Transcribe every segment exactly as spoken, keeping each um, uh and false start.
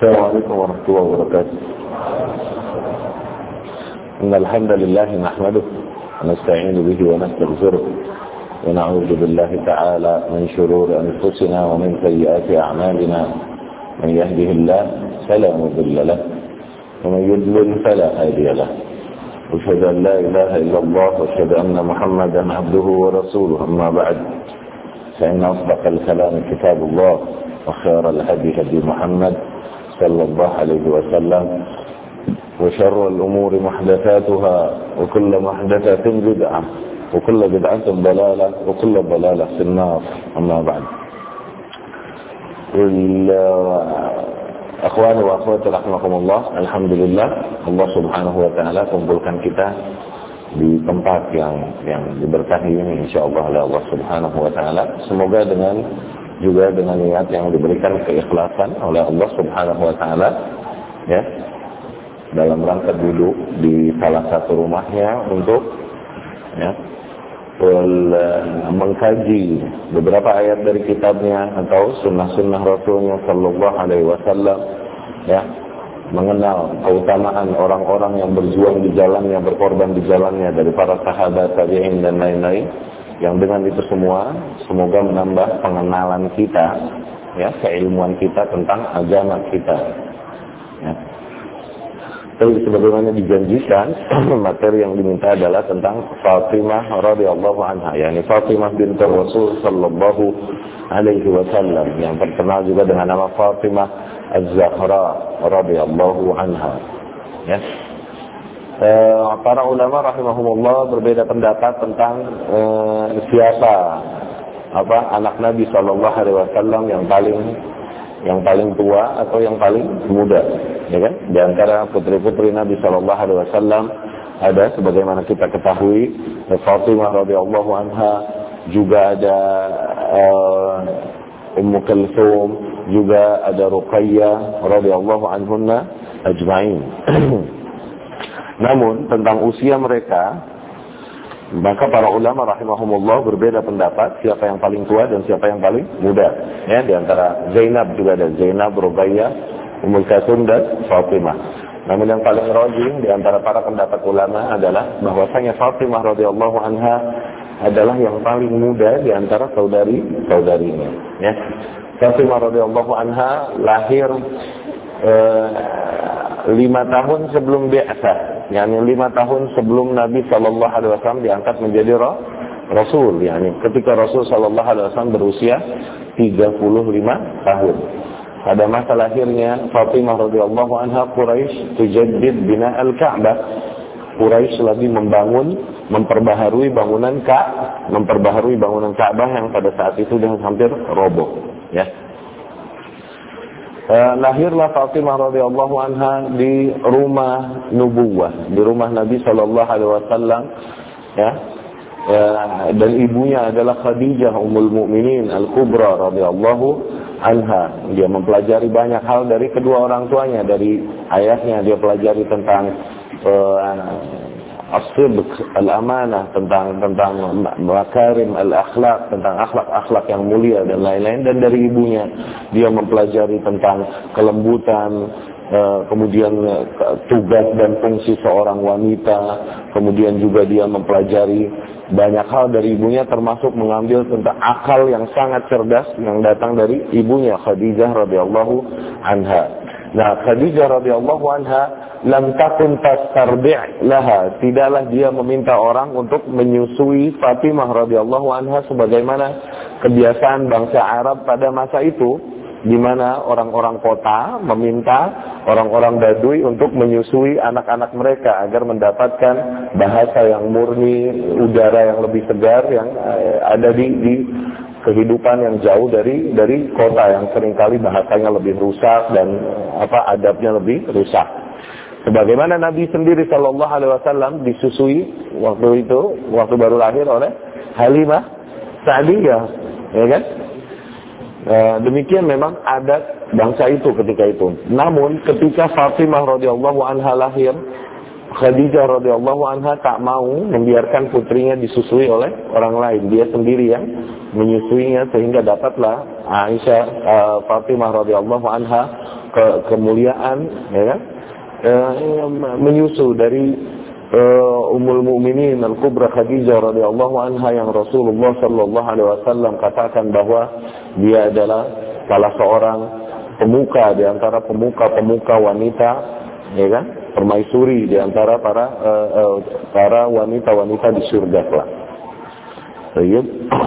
السلام عليكم ورحمة الله وبركاته. إن الحمد لله نحمده ونستعين به ونستغفره ونعوذ بالله تعالى من شرور أنفسنا ومن سيئات أعمالنا. من يهده الله فلا مضل له ومن يضلل فلا هادي له. أشهد أن لا إله إلا الله وأشهد أن محمدا عبده ورسوله. أما بعد فإن أصدق الكلام كتاب الله وخير الهدي هدي محمد صلى الله عليه وسلم وشر الأمور محدثاتها وكل محدثة بدعة وكل بدعة ضلالة وكل ضلالة في النار. أما بعد. Akhwani wa akhwati rahimakumullah, alhamdulillah Allah Subhanahu wa taala kumpulkan kita di tempat yang yang diberkahi ini insyaallah oleh Allah Subhanahu wa taala. Semoga dengan juga dengan niat yang diberikan keikhlasan oleh Allah Subhanahu wa taala ya, dalam rangka duduk di salah satu rumahnya untuk ya mengkaji beberapa ayat dari kitabnya atau sunnah-sunnah Rasulnya Sallallahu Alaihi Wasallam ya, mengenal keutamaan orang-orang yang berjuang di jalannya, berkorban di jalannya dari para sahabat, tabi'in dan lain-lain. Yang dengan itu semua semoga menambah pengenalan kita ya, keilmuan kita tentang agama kita ya. Tapi sebagaimana dijanjikan, materi yang diminta adalah tentang Fatimah radhiyallahu anha, yakni Fatimah binti Rasul sallallahu alaihi wasallam, yang terkenal juga dengan nama Fatimah Az-Zahra radhiyallahu anha. Ya. E, para ulama rahimahumullah berbeda pendapat tentang e, siapa apa anak Nabi sallallahu alaihi wasallam yang paling yang paling tua atau yang paling muda, ya kan? Di antara putri-putri Nabi Shallallahu Alaihi Wasallam ada, sebagaimana kita ketahui, Fatimah radhiyallahu anha, juga ada uh, Ummu Kulthum, juga ada Ruqayyah radhiyallahu anhunna ajma'in. Namun tentang usia mereka, maka para ulama rahimahumullah berbeda pendapat siapa yang paling tua dan siapa yang paling muda. Ya, di antara Zainab juga ada Zainab, Ruqayyah, Ummul Kulthum dan Fatimah. Namun yang paling rajih di antara para pendapat ulama adalah bahwasanya Fatimah radhiyallahu anha adalah yang paling muda di antara saudari-saudarinya. Ya. Fatimah radhiyallahu anha lahir eh, lima tahun sebelum bi'tsah, yakni lima tahun sebelum Nabi Sallallahu Alaihi Wasallam diangkat menjadi Rasul, yakni ketika Rasul Sallallahu Alaihi Wasallam berusia tiga puluh lima tahun. Pada masa lahirnya Fatimah radhiyallahu anha, Quraisy tujaddid bina al-Ka'bah. Quraisy lagi membangun, memperbaharui bangunan Ka'bah, memperbaharui bangunan Ka'bah yang pada saat itu sudah hampir roboh, ya. Uh, lahirlah Fatimah radhiyallahu anha di rumah nubuwah, di rumah Nabi sallallahu alaihi wasallam ya. Uh, dan ibunya adalah Khadijah Ummul Mukminin Al-Kubra radhiyallahu anha. Dia mempelajari banyak hal dari kedua orang tuanya. Dari ayahnya dia pelajari tentang uh, as-sidq, al-amanah, tentang tentang makarim al-akhlaq, tentang akhlak-akhlak yang mulia dan lain-lain. Dan dari ibunya dia mempelajari tentang kelembutan, uh, kemudian uh, tugas dan fungsi seorang wanita. Kemudian juga dia mempelajari banyak hal dari ibunya, termasuk mengambil tentang akal yang sangat cerdas yang datang dari ibunya Khadijah radhiyallahu anha. Nah, Khadijah radhiyallahu anha lam takun tastarbi' laha, tidaklah dia meminta orang untuk menyusui Fatimah radhiyallahu anha sebagaimana kebiasaan bangsa Arab pada masa itu, di mana orang-orang kota meminta orang-orang Badui untuk menyusui anak-anak mereka agar mendapatkan bahasa yang murni, udara yang lebih segar yang ada di, di kehidupan yang jauh dari dari kota yang seringkali bahasanya lebih rusak dan apa adabnya lebih rusak. Sebagaimana Nabi sendiri Sallallahu Alaihi Wasallam disusui waktu itu, waktu baru lahir oleh Halimah Sa'diyah, ya kan? E, demikian memang adat bangsa itu ketika itu. Namun ketika Fatimah radhiyallahu anha lahir, Khadijah radhiyallahu anha tak mau membiarkan putrinya disusui oleh orang lain. Dia sendiri yang menyusuinya sehingga dapatlah Aisyah uh, Fatimah radhiyallahu anha ke, kemuliaan, ya kan? Uh, menyusul dari uh, Ummul Mukminin Al-Kubra Khadijah radhiyallahu anha yang Rasulullah sallallahu alaihi wasallam katakan bahwa dia adalah salah seorang pemuka di antara pemuka-pemuka wanita, ya kan? Permaisuri di antara para uh, uh, para wanita-wanita di surga kelak. Baik.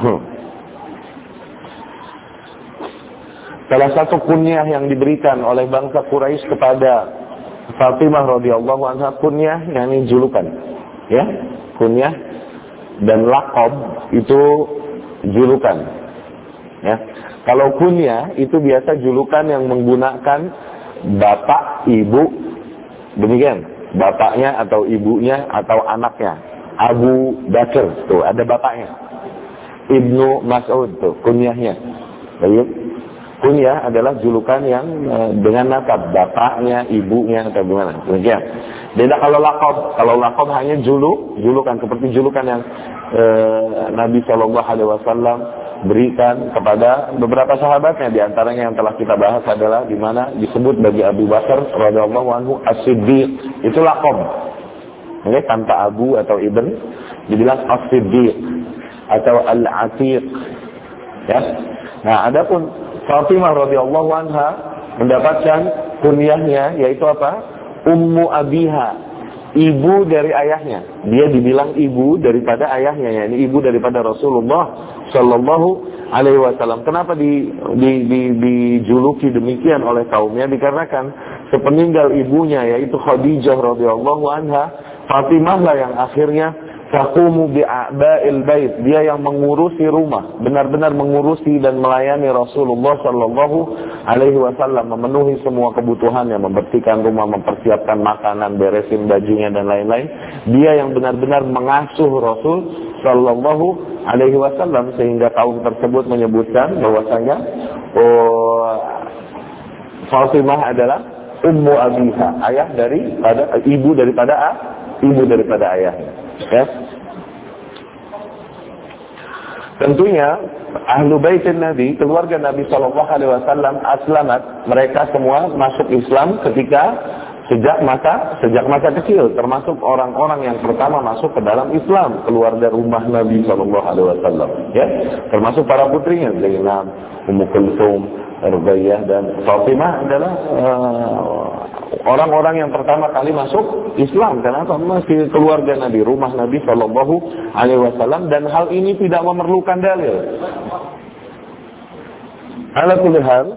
Salah satu kunyah yang diberikan oleh bangsa Quraisy kepada Fatimah radhiyallahu anha, kunyah yakni julukan, ya, kunyah dan laqab itu julukan, ya. Kalau kunyah itu biasa julukan yang menggunakan bapak, ibu, demikian, bapaknya atau ibunya atau anaknya. Abu Bakar tuh ada bapaknya, Ibnu Mas'ud tuh kunyahnya, baik. Kunyah adalah julukan yang e, dengan nasab bapaknya, ibunya atau gimana. Demikian. Beda kalau laqab. Kalau laqab hanya juluk, julukan seperti julukan yang e, Nabi Shallallahu Alaihi Wasallam berikan kepada beberapa sahabatnya. Di antaranya yang telah kita bahas adalah di mana disebut bagi Abu Bakar radhiyallahu anhu As-Siddiq. Itu laqab. Oke, tanpa Abu atau Ibn dibilang As-Siddiq atau Al-Atiq. Ya. Nah, adapun Fatimah radhiyallahu anha mendapatkan kunyahnya yaitu apa? Ummu Abiha, ibu dari ayahnya. Dia dibilang ibu daripada ayahnya, yakni ibu daripada Rasulullah sallallahu alaihi wasallam. Kenapa di, di, di, dijuluki demikian oleh kaumnya? Dikarenakan sepeninggal ibunya yaitu Khadijah radhiyallahu anha, Fatimah lah yang akhirnya taqumu bi'aba'il bait, dia yang mengurusi rumah, benar-benar mengurusi dan melayani Rasulullah sallallahu alaihi wasallam, memenuhi semua kebutuhannya, membersihkan rumah, mempersiapkan makanan, beresin bajunya dan lain-lain. Dia yang benar-benar mengasuh Rasul sallallahu alaihi wasallam, sehingga kaum tersebut menyebutkan bahwasanya oh, Fatimah adalah ummu abiha, ayah daripada ibu daripada ah, ibu daripada ayahnya. Ya. Tentunya ahlu baitin Nabi, keluarga Nabi Shallallahu Alaihi Wasallam aslamat, mereka semua masuk Islam ketika sejak masa sejak masa kecil, termasuk orang-orang yang pertama masuk ke dalam Islam keluarga rumah Nabi Shallallahu Alaihi Wasallam. Ya, termasuk para putrinya Zainab, Ummu Kulthum, Ruqayyah dan Fatimah adalah uh, orang-orang yang pertama kali masuk Islam. Kenapa? Masih keluarga Nabi, rumah Nabi Shallallahu Alaihi Wasallam, dan hal ini tidak memerlukan dalil. Ala kulli hal,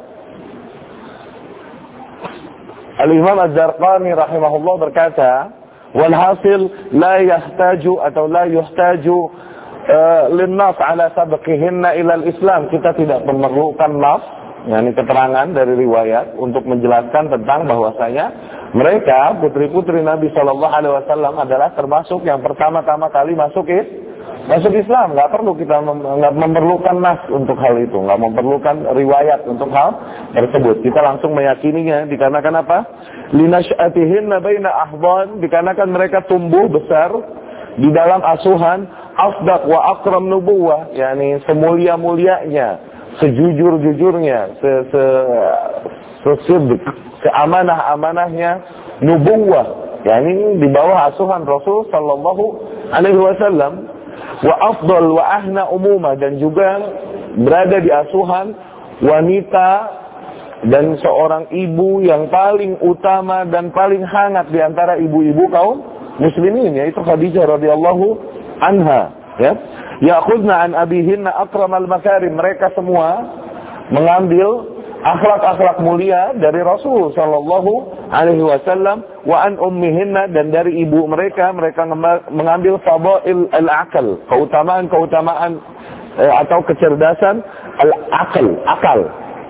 Al-Imam Az-Zarqani rahimahullah berkata, walhasil la yahtaju atau la yuhtaju uh, linnas ala sabqihinna ila al-Islam. Kita tidak memerlukan nas, yakni keterangan dari riwayat untuk menjelaskan tentang bahwasanya mereka putri-putri Nabi Shallallahu Alaihi Wasallam adalah termasuk yang pertama-tama kali masuk is, masuk Islam. Nggak perlu kita mem, nggak memerlukan nas untuk hal itu, nggak memerlukan riwayat untuk hal tersebut. Kita langsung meyakininya dikarenakan apa? Linash'atihinna baina ahdan, dikarenakan mereka tumbuh besar di dalam asuhan afdaq wa akram nubuwah, yakni semulia-mulianya, sejujur-jujurnya, se se sesidq, seamanah-amanahnya nubuwah, yakni di bawah asuhan Rasul sallallahu alaihi wasallam, wa afdal wa ahna umumah, dan juga berada di asuhan wanita dan seorang ibu yang paling utama dan paling hangat di antara ibu-ibu kaum muslimin, yaitu Khadijah radhiyallahu anha, ya. Ya'khudna an abihinna akramal makarim, mereka semua mengambil akhlak-akhlak mulia dari Rasul sallallahu alaihi wasallam, wa an ummihinna, dan dari ibu mereka mereka mengambil fadail al-aqal, keutamaan-keutamaan eh, atau kecerdasan al-aqal, akal.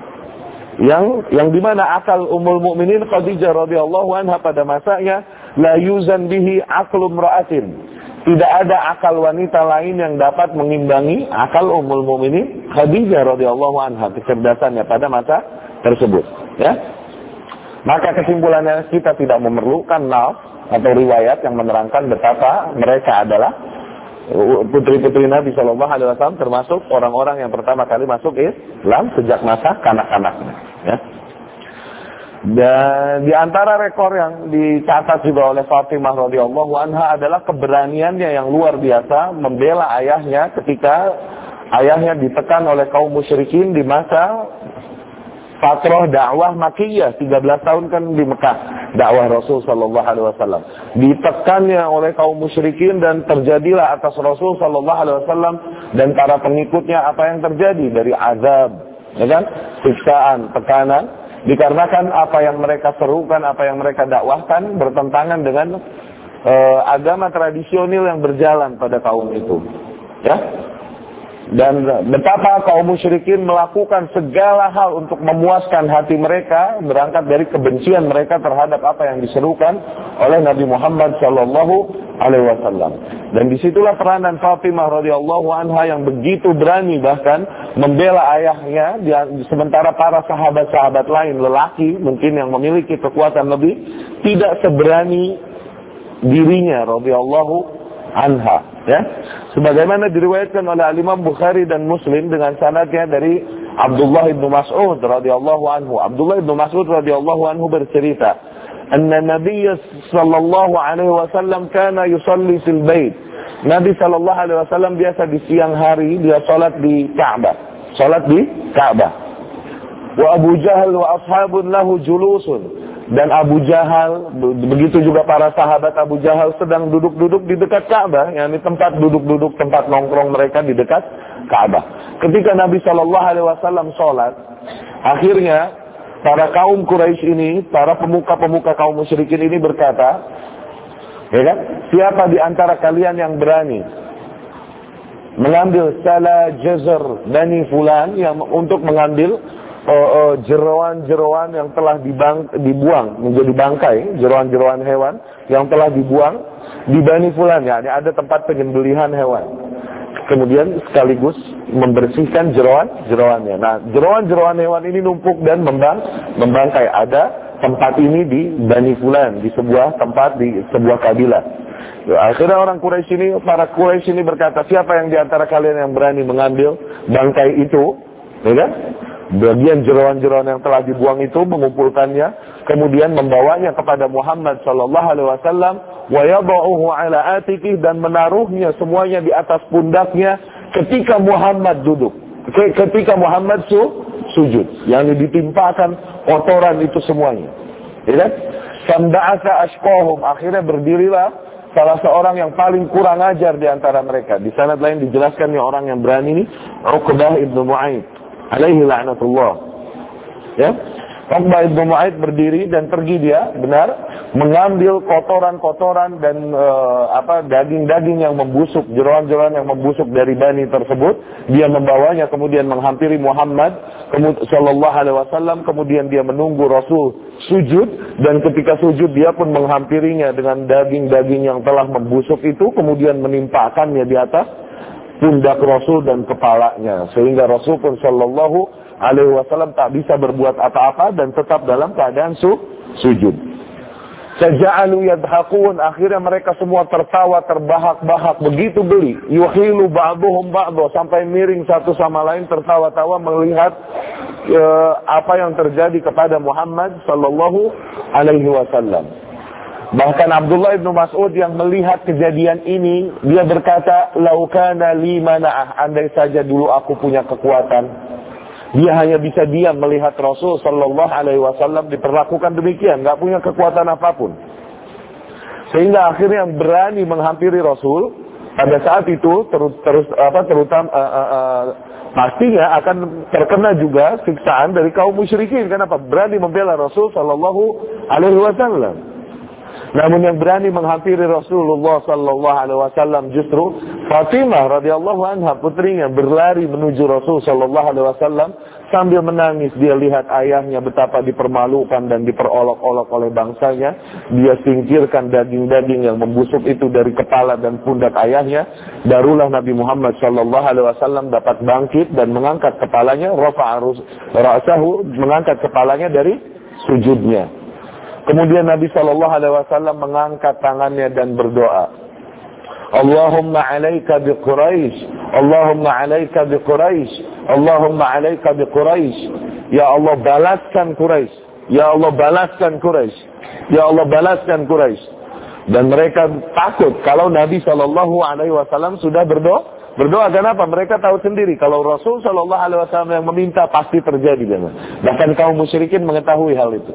Yang yang di mana akal Ummul Mukminin Khadijah radhiyallahu anha pada masanya la yuzan bihi aqlu imra'atin. Tidak ada akal wanita lain yang dapat mengimbangi akal Ummul Mukminin Khadijah radhiyallahu anha, kecerdasannya pada masa tersebut, ya. Maka kesimpulannya, kita tidak memerlukan nas atau riwayat yang menerangkan betapa mereka adalah putri-putri Nabi Shallallahu Alaihi Wasallam, termasuk orang-orang yang pertama kali masuk Islam sejak masa kanak-kanaknya, ya. Dan di antara rekor yang dicatat juga oleh Fatimah radhiyallahu anha adalah keberaniannya yang luar biasa membela ayahnya ketika ayahnya ditekan oleh kaum musyrikin di masa fatrah dakwah Makkiyah, tiga belas tahun kan di Mekah dakwah Rasul sallallahu alaihi wasallam. Ditekannya oleh kaum musyrikin dan terjadilah atas Rasul sallallahu alaihi wasallam dan para pengikutnya apa yang terjadi dari azab, ya kan? Siksaan, tekanan, dikarenakan apa yang mereka serukan, apa yang mereka dakwahkan bertentangan dengan uh, agama tradisional yang berjalan pada kaum itu. Ya. Dan betapa kaum musyrikin melakukan segala hal untuk memuaskan hati mereka, berangkat dari kebencian mereka terhadap apa yang diserukan oleh Nabi Muhammad Shallallahu Alaihi Wasallam. Dan disitulah peranan Fatimah radhiyallahu anha yang begitu berani bahkan membela ayahnya, sementara para sahabat-sahabat lain lelaki mungkin yang memiliki kekuatan lebih tidak seberani dirinya radhiyallahu anha. Ya, sebagaimana diriwayatkan oleh Imam Bukhari dan Muslim dengan sanadnya dari Abdullah bin Mas'ud radhiyallahu anhu. Abdullah bin Mas'ud radhiyallahu anhu bercerita, "Anna Nabiy sallallahu alaihi wasallam kana yusalli fil bait." Nabi sallallahu alaihi wasallam biasa di siang hari dia salat di Ka'bah. Salat di Ka'bah. Wa Abu Jahal wa ashabun lahu julusun. Dan Abu Jahal, begitu juga para sahabat Abu Jahal sedang duduk-duduk di dekat Ka'bah, yakni tempat duduk-duduk, tempat nongkrong mereka di dekat Ka'bah. Ketika Nabi Shallallahu Alaihi Wasallam sholat, akhirnya para kaum Quraisy ini, para pemuka-pemuka kaum musyrikin ini berkata, ya kan, siapa di antara kalian yang berani mengambil salah jazar Bani Fulan yang untuk mengambil Uh, uh, jeroan-jeroan yang telah dibang, dibuang menjadi bangkai, jeroan-jeroan hewan yang telah dibuang di Bani Fulan, ya, ada tempat penyembelihan hewan. Kemudian sekaligus membersihkan jeroan-jeroannya. Nah, jeroan-jeroan hewan ini numpuk dan membang, membangkai. Ada tempat ini di Bani Fulan, di sebuah tempat di sebuah kabilah. Akhirnya orang Quraisy ini, para Quraisy ini berkata, siapa yang di antara kalian yang berani mengambil bangkai itu, ya kan? Bagian jeroan-jeroan yang telah dibuang itu, mengumpulkannya, kemudian membawanya kepada Muhammad sallallahu alaihi wasallam, wa yad'uhu ala atiqih, dan menaruhnya semuanya di atas pundaknya ketika Muhammad duduk, ketika Muhammad su, sujud, yang ditimpakan kotoran itu semuanya. Ya kan? Samba'asa ashqahum, akhirnya berdirilah salah seorang yang paling kurang ajar di antara mereka. Di sanad lain dijelaskan nih orang yang berani ini Uqbah ibnu Mu'aid alaihi la'natullah. Ya, Uqbah ibnu Mu'aid berdiri dan pergi dia, benar, mengambil kotoran-kotoran dan e, apa daging-daging yang membusuk, jeroan-jeroan yang membusuk dari bani tersebut. Dia membawanya kemudian menghampiri Muhammad sallallahu alaihi wasallam, kemudian dia menunggu Rasul sujud, dan ketika sujud dia pun menghampirinya dengan daging-daging yang telah membusuk itu, kemudian menimpakannya di atas pundak Rasul dan kepalanya, sehingga Rasul pun sallallahu alaihi wasallam tak bisa berbuat apa-apa dan tetap dalam keadaan su sujud. Saja'alu yadhaqun, akhirnya mereka semua tertawa terbahak-bahak, begitu geli. Yuhilu ba'duhum ba'du, sampai miring satu sama lain tertawa-tawa melihat e, apa yang terjadi kepada Muhammad sallallahu alaihi wasallam. Bahkan Abdullah bin Mas'ud yang melihat kejadian ini, dia berkata, "Lau kana li mana'ah," andai saja dulu aku punya kekuatan. Dia hanya bisa diam melihat Rasul sallallahu alaihi wasallam diperlakukan demikian, enggak punya kekuatan apapun. Sehingga akhirnya berani menghampiri Rasul pada saat itu terus terus apa terutama uh, uh, uh, pastinya akan terkena juga siksaan dari kaum musyrikin. Kenapa? Berani membela Rasul sallallahu alaihi wasallam. Namun yang berani menghampiri Rasulullah sallallahu alaihi wasallam justru Fatimah radhiyallahu anha, putrinya, berlari menuju Rasul sallallahu alaihi wasallam sambil menangis. Dia lihat ayahnya betapa dipermalukan dan diperolok-olok oleh bangsanya. Dia singkirkan daging-daging yang membusuk itu dari kepala dan pundak ayahnya. Barulah Nabi Muhammad sallallahu alaihi wasallam dapat bangkit dan mengangkat kepalanya, rafa'a ra'sahu, mengangkat kepalanya dari sujudnya. Kemudian Nabi sallallahu alaihi wasallam mengangkat tangannya dan berdoa, Allahumma alaika bi Quraisy, Allahumma alaika bi Quraisy, Allahumma alaika bi Quraisy. Ya Allah, balaskan Quraisy. Ya Allah balaskan Quraisy. Ya Allah balaskan Quraisy. Dan mereka takut kalau Nabi Shallallahu Alaihi Wasallam sudah berdoa. Berdoa kenapa? Mereka tahu sendiri kalau Rasul Shallallahu Alaihi Wasallam yang meminta pasti terjadi. Bahkan kaum musyrikin mengetahui hal itu.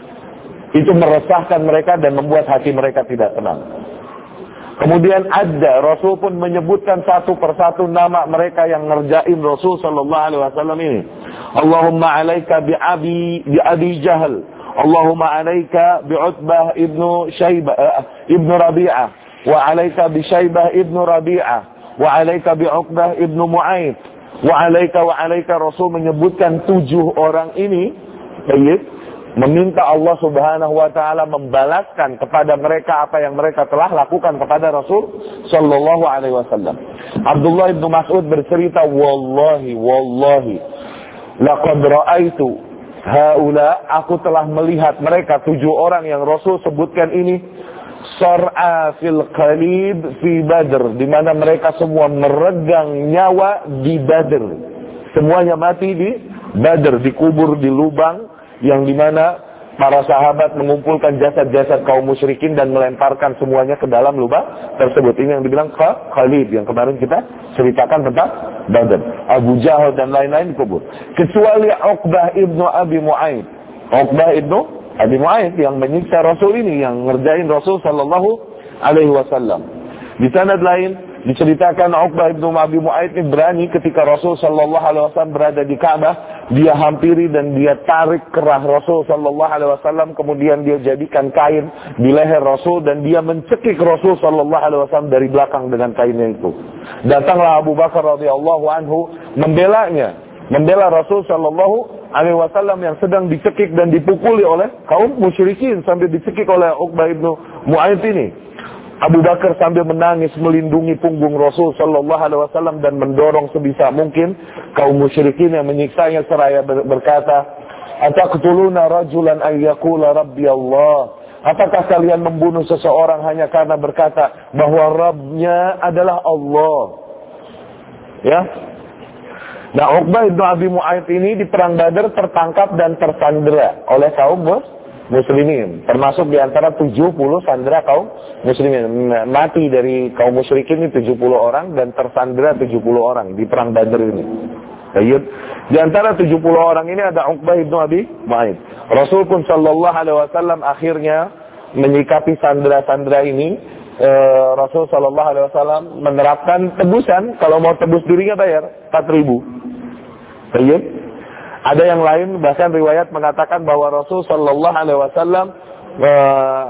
Itu meresahkan mereka dan membuat hati mereka tidak tenang. Kemudian ada Rasul pun menyebutkan satu persatu nama mereka yang ngerjain Rasul Shallallahu Alaihi Wasallam ini. Allahumma alaika bi abi bi abi Jahal. Allahumma alaika bi Utbah ibnu Syaibah uh, ibnu Rabi'ah wa alaika bi Syaibah ibnu Rabi'ah. Wa alaika bi Uqbah ibnu Mu'aid. Wa alaika wa alaika. Rasul menyebutkan tujuh orang ini, baik, meminta Allah Subhanahu wa taala membalaskan kepada mereka apa yang mereka telah lakukan kepada Rasul sallallahu alaihi wasallam. Abdullah ibnu Mas'ud bercerita, wallahi wallahi laqad ra'aitu haula, aku telah melihat mereka tujuh orang yang Rasul sebutkan ini, Sar'a fil qalib fi Badr, di mana mereka semua meregang nyawa di Badr. Semuanya mati di Badr, dikubur di lubang yang di mana para sahabat mengumpulkan jasad-jasad kaum musyrikin dan melemparkan semuanya ke dalam lubang tersebut. Ini yang dibilang Khalid yang kemarin kita ceritakan tentang Badr. Abu Jahal dan lain-lain dikubur. Kecuali Uqbah ibnu Abi Mu'aid. Uqbah ibnu Abi Mu'aid yang menyiksa Rasul ini, yang ngerjain Rasul sallallahu alaihi wasallam. Di sanad lain diceritakan Uqbah ibnu Abi Mu'aid ini berani ketika Rasul sallallahu alaihi wasallam berada di Ka'bah, dia hampiri dan dia tarik kerah Rasul sallallahu alaihi wasallam, kemudian dia jadikan kain di leher Rasul dan dia mencekik Rasul sallallahu alaihi wasallam dari belakang dengan kainnya itu. Datanglah Abu Bakar radhiyallahu anhu membelanya, membela Rasul sallallahu alaihi wasallam yang sedang dicekik dan dipukuli oleh kaum musyrikin sambil dicekik oleh Uqbah ibnu Mu'aid ini. Abu Bakar sambil menangis melindungi punggung Rasul sallallahu alaihi wasallam dan mendorong sebisa mungkin kaum musyrikin yang menyiksanya seraya berkata, "Ataqtuluna rajulan ay yaqula rabbi Allah?" Apakah kalian membunuh seseorang hanya karena berkata bahwa Rabbnya adalah Allah? Ya. Nah, Uqbah ibnu Abi Mu'aid ini di perang Badar tertangkap dan tersandera oleh kaum muslimin, termasuk di antara tujuh puluh sandera kaum muslimin. Mati dari kaum musyrikin ini tujuh puluh orang dan tersandera tujuh puluh orang di perang Badar ini. Baik. Di antara tujuh puluh orang ini ada Uqbah ibnu Abi Mu'aid. Rasul pun sallallahu alaihi wasallam akhirnya menyikapi sandera-sandera ini. Uh, Rasul sallallahu alaihi wasallam menerapkan tebusan, kalau mau tebus dirinya bayar empat ribu. Baik. Ada yang lain bahkan riwayat mengatakan bahwa Rasul sallallahu alaihi wasallam uh,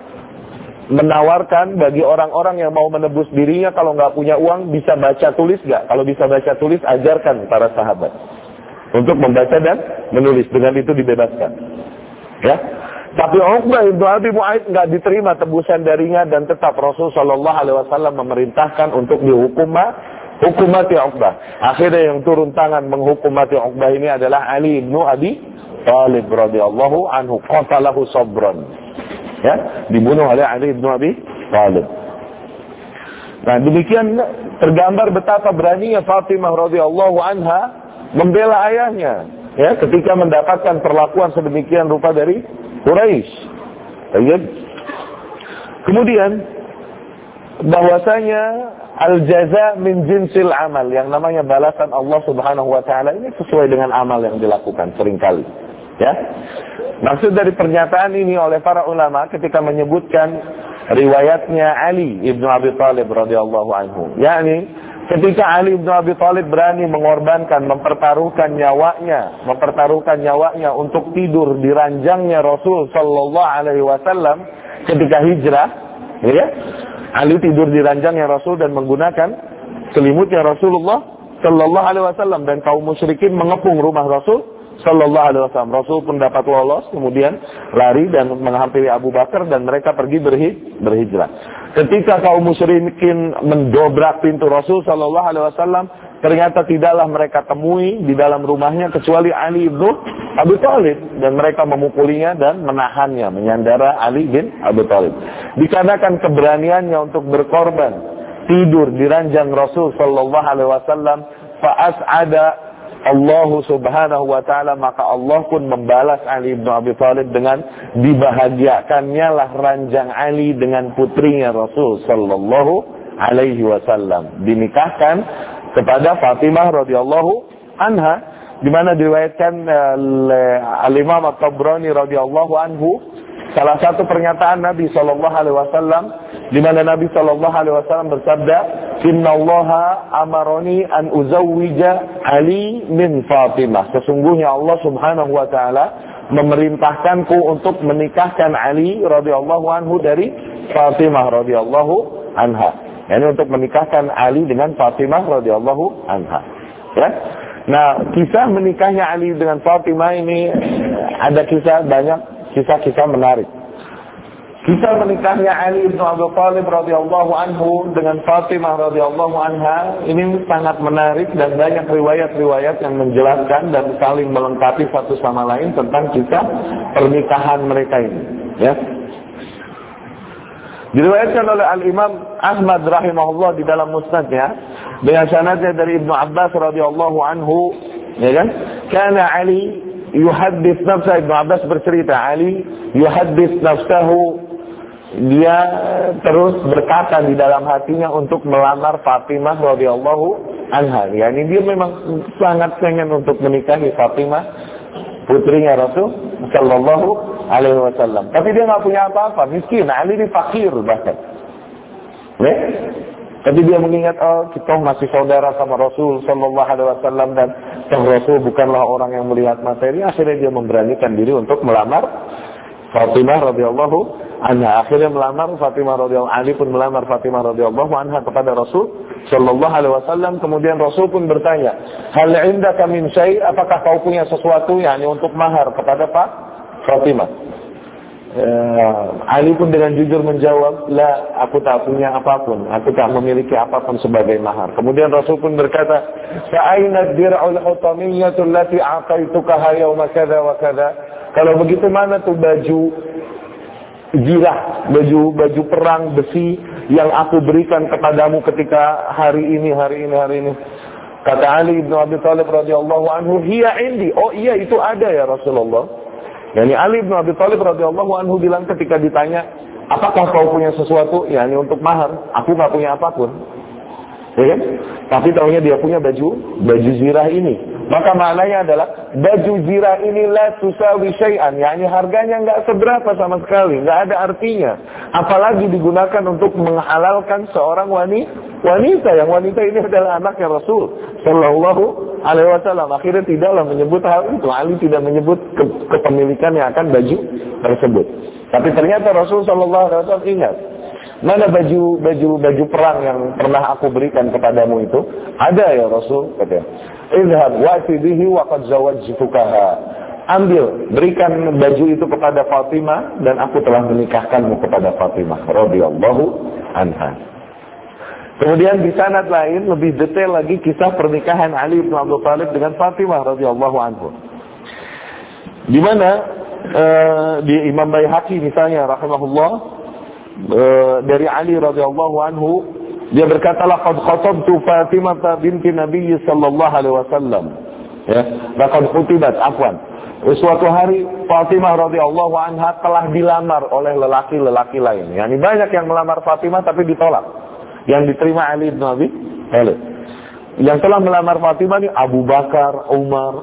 menawarkan bagi orang-orang yang mau menebus dirinya kalau nggak punya uang bisa baca tulis nggak? Kalau bisa baca tulis ajarkan para sahabat untuk membaca dan menulis, dengan itu dibebaskan. Ya. Tapi Uqbah ibnu Abi Mu'aid nggak diterima tebusan darinya dan tetap Rasul sallallahu alaihi wasallam memerintahkan untuk dihukum hukum mati Uqbah. Akhirnya yang turun tangan menghukum mati Uqbah ini adalah Ali ibnu Abi Thalib radhiyallahu anhu, qatalahu sabran. Ya, dibunuh oleh Ali ibnu Abi Thalib. Nah, demikian tergambar betapa beraninya Fatimah radhiyallahu anha membela ayahnya, ya, ketika mendapatkan perlakuan sedemikian rupa dari Quraisy. Baik. Kemudian bahwasanya al-jaza min jinsil amal, yang namanya balasan Allah Subhanahu wa taala ini sesuai dengan amal yang dilakukan seringkali. Ya. Maksud dari pernyataan ini oleh para ulama ketika menyebutkan riwayatnya Ali ibnu Abi Thalib radhiyallahu anhu, yakni ketika Ali bin Abi Thalib berani mengorbankan, mempertaruhkan nyawanya, mempertaruhkan nyawanya untuk tidur di ranjangnya Rasul sallallahu alaihi wasallam ketika hijrah, ya. Ali tidur di ranjangnya Rasul dan menggunakan selimutnya Rasulullah sallallahu alaihi wasallam, dan kaum musyrikin mengepung rumah Rasul sallallahu alaihi wasallam. Rasul pun dapat lolos, kemudian lari dan menghampiri Abu Bakar dan mereka pergi berhi- berhijrah. Ketika kaum musyrikin mendobrak pintu Rasul sallallahu alaihi wasallam, ternyata tidaklah mereka temui di dalam rumahnya kecuali Ali bin Abi Thalib, dan mereka memukulinya dan menahannya, menyandara Ali bin Abi Thalib. Dikarenakan keberaniannya untuk berkorban tidur di ranjang Rasul sallallahu alaihi wasallam, fa as'ada Allah subhanahu wa ta'ala, maka Allah pun membalas Ali bin Abi Thalib dengan dibahagiakannya lah ranjang Ali dengan putrinya Rasul sallallahu alaihi wasallam, dinikahkan kepada Fatimah radhiyallahu anha, di mana diriwayatkan oleh Al-Imam At-Tabrani radhiyallahu anhu salah satu pernyataan Nabi sallallahu alaihi wasallam, di mana Nabi sallallahu alaihi wasallam bersabda, "Innallaha amaroni an uzawwija Ali min Fatimah." Sesungguhnya Allah Subhanahu wa taala memerintahkanku untuk menikahkan Ali radhiyallahu anhu dari Fatimah radhiyallahu anha. Yani untuk menikahkan Ali dengan Fatimah radhiyallahu anha. Ya. Nah, kisah menikahnya Ali dengan Fatimah ini ada kisah banyak. Kisah-kisah menarik. Kisah menikahnya Ali bin Abi Thalib radhiyallahu anhu dengan Fatimah radhiyallahu anha ini sangat menarik, dan banyak riwayat-riwayat yang menjelaskan dan saling melengkapi satu sama lain tentang kisah pernikahan mereka ini. Ya. Diriwayatkan oleh Al-Imam Ahmad rahimahullah di dalam musnadnya dengan sanadnya dari Ibnu Abbas radhiyallahu anhu, ya kan? Kana Ali yuhaddits nafsahu, Ibnu Abbas bercerita, Ali yuhaddits nafsahu, dia terus berkata di dalam hatinya untuk melamar Fatimah radhiyallahu anha. Yani dia memang sangat pengen untuk menikahi Fatimah, putrinya Rasul sallallahu alaihi wasallam. Tapi dia nggak punya apa-apa, miskin. Ali ini fakir bahkan. Ya? Tapi dia mengingat, oh kita masih saudara sama Rasul sallallahu alaihi wasallam, dan sang Rasul bukanlah orang yang melihat materi. Akhirnya dia memberanikan diri untuk melamar Fatimah radhiyallahu anha. Akhirnya melamar Fatimah radhiyallahu anha. Ali pun melamar Fatimah radhiyallahu anha kepada Rasul sallallahu alaihi wasallam. Kemudian Rasul pun bertanya, "Hal 'indaka min syai'?" Apakah kau punya sesuatu yakni untuk mahar kepada Pak Fatimah? Uh, Ali pun dengan jujur menjawab, "La, aku tak punya apapun, aku tak memiliki apapun sebagai mahar." Kemudian Rasul pun berkata, "Sa'aina dir'ul hutamiyatu allati a'taitukaha yawma kadza wa kadza." Kalau begitu mana tuh baju zirah, baju baju perang besi yang aku berikan kepadamu ketika hari ini, hari ini, hari ini? Kata Ali bin Abi Thalib radhiyallahu anhu, "Hiya indi." Oh iya, itu ada ya Rasulullah. Yani Ali bin Abi Thalib radhiyallahu anhu bilang ketika ditanya, "Apakah kau punya sesuatu?" Yani untuk mahar, "Aku nggak punya apapun." Ya kan? Tapi tahunya dia punya baju, baju zirah ini. Maka maknanya adalah baju zirah ini la tusawi syai'an, yani harganya nggak seberapa sama sekali, nggak ada artinya. Apalagi digunakan untuk menghalalkan seorang wanita, wanita yang wanita ini adalah anaknya Rasul sallallahu alaihi wasallam. Akhirnya tidaklah menyebut hal itu. Ali tidak menyebut ke kepemilikan yang akan baju tersebut. Tapi ternyata Rasul sallallahu alaihi wasallam ingat, mana baju baju baju perang yang pernah aku berikan kepadamu itu? Ada ya Rasul, katanya. Idhab wa'ti bihi wa qad zawajtukaha. Ambil, berikan baju itu kepada Fatimah, dan aku telah menikahkanmu kepada Fatimah radhiyallahu anha. Kemudian di sanad lain lebih detail lagi kisah pernikahan Ali bin Abi Thalib dengan Fatimah radhiyallahu anhu. Di mana uh, di Imam Baihaqi misalnya rahimahullah, uh, dari Ali radhiyallahu anhu, dia berkata, "Laqad khatabtu Fatimah binti Nabi sallallahu alaihi wasallam." Ya, laqad khutibat, afwan. Suatu hari Fatimah radhiyallahu anha telah dilamar oleh lelaki-lelaki lain. Yani banyak yang melamar Fatimah tapi ditolak. Yang diterima Ali bin Abi Thalib. Yang telah melamar Fatimah ini Abu Bakar, Umar.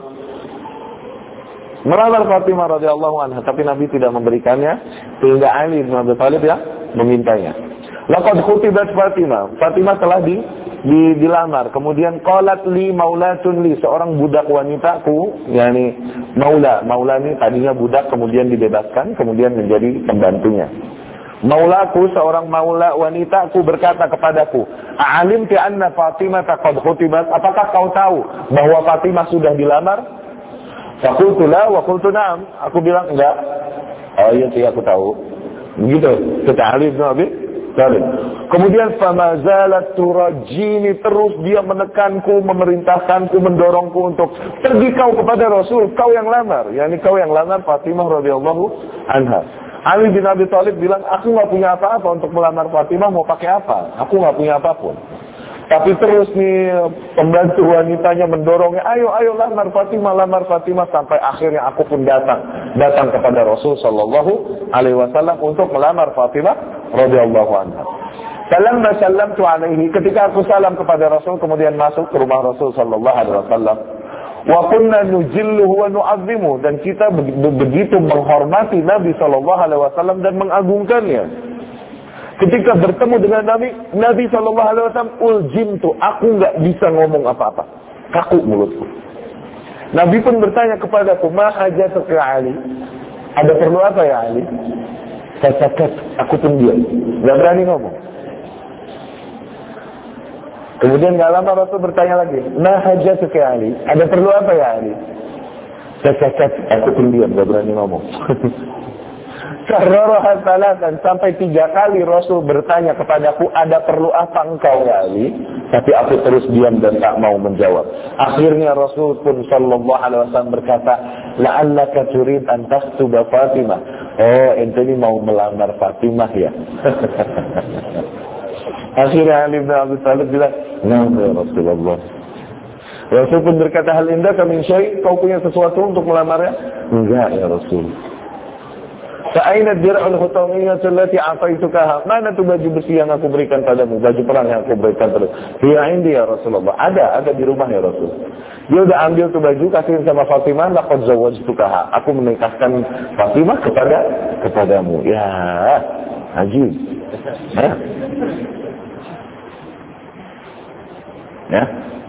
Melamar Fatimah radhiyallahu anha, tapi Nabi tidak memberikannya, sehingga Ali bin Abi Thalib ya memintanya. Laqad khutibat Fatimah. Fatimah telah di, di dilamar. Kemudian qalat li maulatun li, seorang budak wanitaku, yakni maula. Maula ini tadinya budak kemudian dibebaskan, kemudian menjadi pembantunya. Maulaku, seorang maula wanitaku berkata kepadaku, "A'alimti anna Fatimah qad khutibat?" Apakah kau tahu bahwa Fatimah sudah dilamar? Faqultu la wa qultu na'am. Aku bilang enggak. Oh iya sih, aku tahu. Begitu kata Ali bin Abi Thalib. Kemudian fama zalat turajini, terus dia menekanku, memerintahkanku, mendorongku untuk pergi kau kepada Rasul, kau yang lamar, yakni kau yang lamar Fatimah radhiyallahu anha. Ali bin Abi Thalib bilang, aku nggak punya apa-apa untuk melamar Fatimah, mau pakai apa? Aku nggak punya apapun. Tapi terus nih pembantu wanitanya mendorongnya, ayo ayo lamar Fatimah, lamar Fatimah, sampai akhirnya aku pun datang, datang kepada Rasul Shallallahu Alaihi Wasallam untuk melamar Fatimah radhiyallahu anha. Salam salam tu alaihi, ketika aku salam kepada Rasul kemudian masuk ke rumah Rasul Shallallahu Alaihi Wasallam. Wa kunna nujilluhu wa nu'azzimu, dan kita begitu menghormati Nabi Shallallahu Alaihi Wasallam dan mengagungkannya. Ketika bertemu dengan Nabi, Nabi Shallallahu Alaihi Wasallam uljimtu, aku nggak bisa ngomong apa-apa, kaku mulutku. Nabi pun bertanya kepadaku, ma hajatuka Ali, ada perlu apa ya Ali? Saya sakat, aku pun diam, nggak berani ngomong. Kemudian nggak lama Rasul bertanya lagi, ma hajatuka Ali, ada perlu apa ya Ali? Saya sakat, aku pun diam, nggak berani ngomong. Karena salatan, sampai tiga kali Rasul bertanya kepadaku, ada perlu apa engkau ya Ali? Tapi aku terus diam dan tak mau menjawab. Akhirnya Rasul pun Sallallahu Alaihi Wasallam berkata, la'allaka turid an takhtuba Fatimah. Oh, ente ini mau melamar Fatimah ya? Akhirnya Ali bin Abi Thalib bilang, nah ya Rasulullah. Rasul pun berkata, hal indaka min syai', kau punya sesuatu untuk melamarnya? Enggak ya Rasul. Fa'aina dir'ul hutamiyah allati a'taitukaha? Mana tuh baju besi yang aku berikan padamu, baju perang yang aku berikan padamu? Hiya indi ya Rasulullah. Ada, ada di rumah ya Rasul. Dia udah ambil tuh baju, kasihin sama Fatimah, laqad zawwajtukaha. Aku menikahkan Fatimah kepada kepadamu. Ya, ajib. Hah? Ya.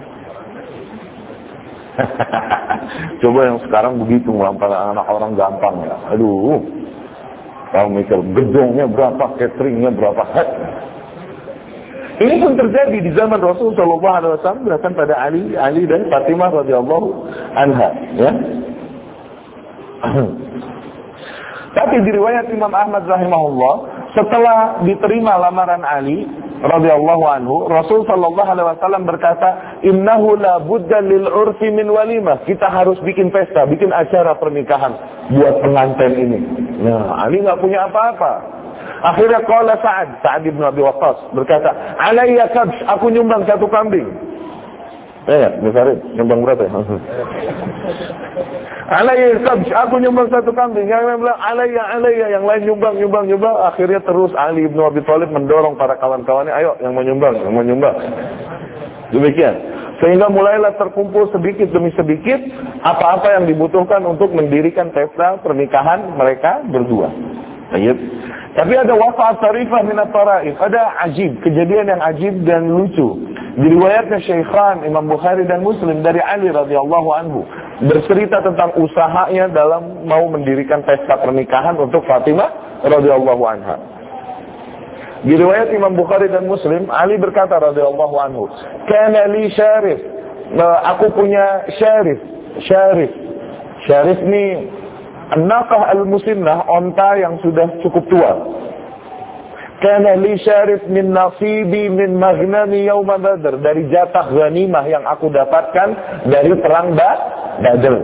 Coba yang sekarang begitu melamar anak orang gampang ya. Aduh. Kalau mikir gedungnya berapa, cateringnya berapa. Ini pun terjadi di zaman Rasul Shallallahu Alaihi Wasallam, bahkan pada Ali, Ali dan Fatimah radhiyallahu anha. Ya. Tapi di riwayat Imam Ahmad rahimahullah, setelah diterima lamaran Ali radhiyallahu anhu, Rasul Shallallahu Alaihi Wasallam berkata, innahu la budda lil urfi min walimah. Kita harus bikin pesta, bikin acara pernikahan buat pengantin ini. Nah, Ali nggak punya apa-apa. Akhirnya qala Sa'ad, Sa'ad bin Abi Waqqas berkata, alayya kabsh, aku nyumbang satu kambing. Eh, Musarid, nyumbang berapa ya? Alayya kabsh, aku nyumbang satu kambing. Yang lain bilang alayya, alayya, yang lain nyumbang, nyumbang, nyumbang. Akhirnya terus Ali bin Abi Thalib mendorong para kawan-kawannya, ayo yang mau nyumbang, yang mau nyumbang. Demikian. Sehingga mulailah terkumpul sedikit demi sedikit apa-apa yang dibutuhkan untuk mendirikan pesta pernikahan mereka berdua. Baik. Tapi ada wafat sarifah min at-taraif, ada ajib, kejadian yang ajib dan lucu. Diriwayatkan Syaikhan Imam Bukhari dan Muslim dari Ali radhiyallahu anhu, bercerita tentang usahanya dalam mau mendirikan pesta pernikahan untuk Fatimah radhiyallahu anha. Di riwayat Imam Bukhari dan Muslim, Ali berkata radhiyallahu anhu, kana li syarif, aku punya syarif, syarif, syarif ni an-naqah al-musinnah, onta yang sudah cukup tua. Kana li syarif min nasibi min maghnami yaum Badr, dari jatah ghanimah yang aku dapatkan dari perang Badr.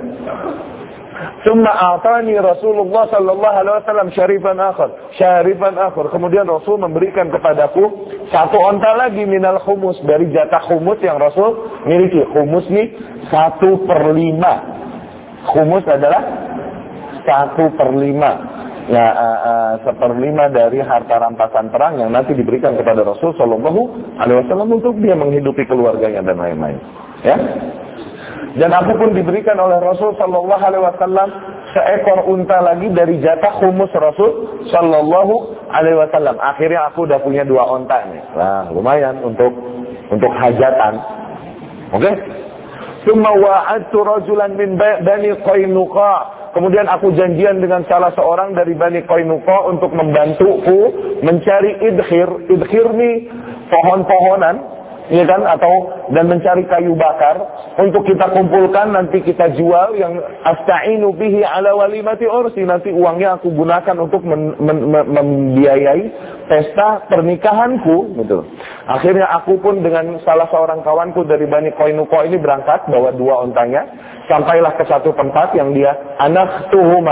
Summa a'tani Rasulullah sallallahu alaihi wasallam syarifan akhar, syarifan akhar. Kemudian Rasul memberikan kepadaku satu onta lagi minal khumus, dari jatah khumus yang Rasul miliki. Khumus ni satu per lima. Khumus adalah satu per lima. Ya, uh, uh, seperlima dari harta rampasan perang yang nanti diberikan kepada Rasul sallallahu alaihi wasallam untuk dia menghidupi keluarganya dan lain-lain. Ya. Dan aku pun diberikan oleh Rasul Sallallahu Alaihi Wasallam seekor unta lagi dari jatah khumus Rasul Sallallahu Alaihi Wasallam. Akhirnya aku udah punya dua unta nih. Nah, lumayan untuk untuk hajatan. Oke? Summa wa'adtu rajulan min Bani Qainuqa. Kemudian aku janjian dengan salah seorang dari Bani Qainuqa untuk membantuku mencari idkhir. Idkhir nih pohon-pohonan, ya kan, atau dan mencari kayu bakar untuk kita kumpulkan, nanti kita jual, yang asta'inu bihi ala walimati ursi, nanti uangnya aku gunakan untuk men, men, men, membiayai pesta pernikahanku gitu. Akhirnya aku pun dengan salah seorang kawanku dari Bani Qainuqa ini berangkat bawa dua ontanya, sampailah ke satu tempat yang dia anakhtuhuma,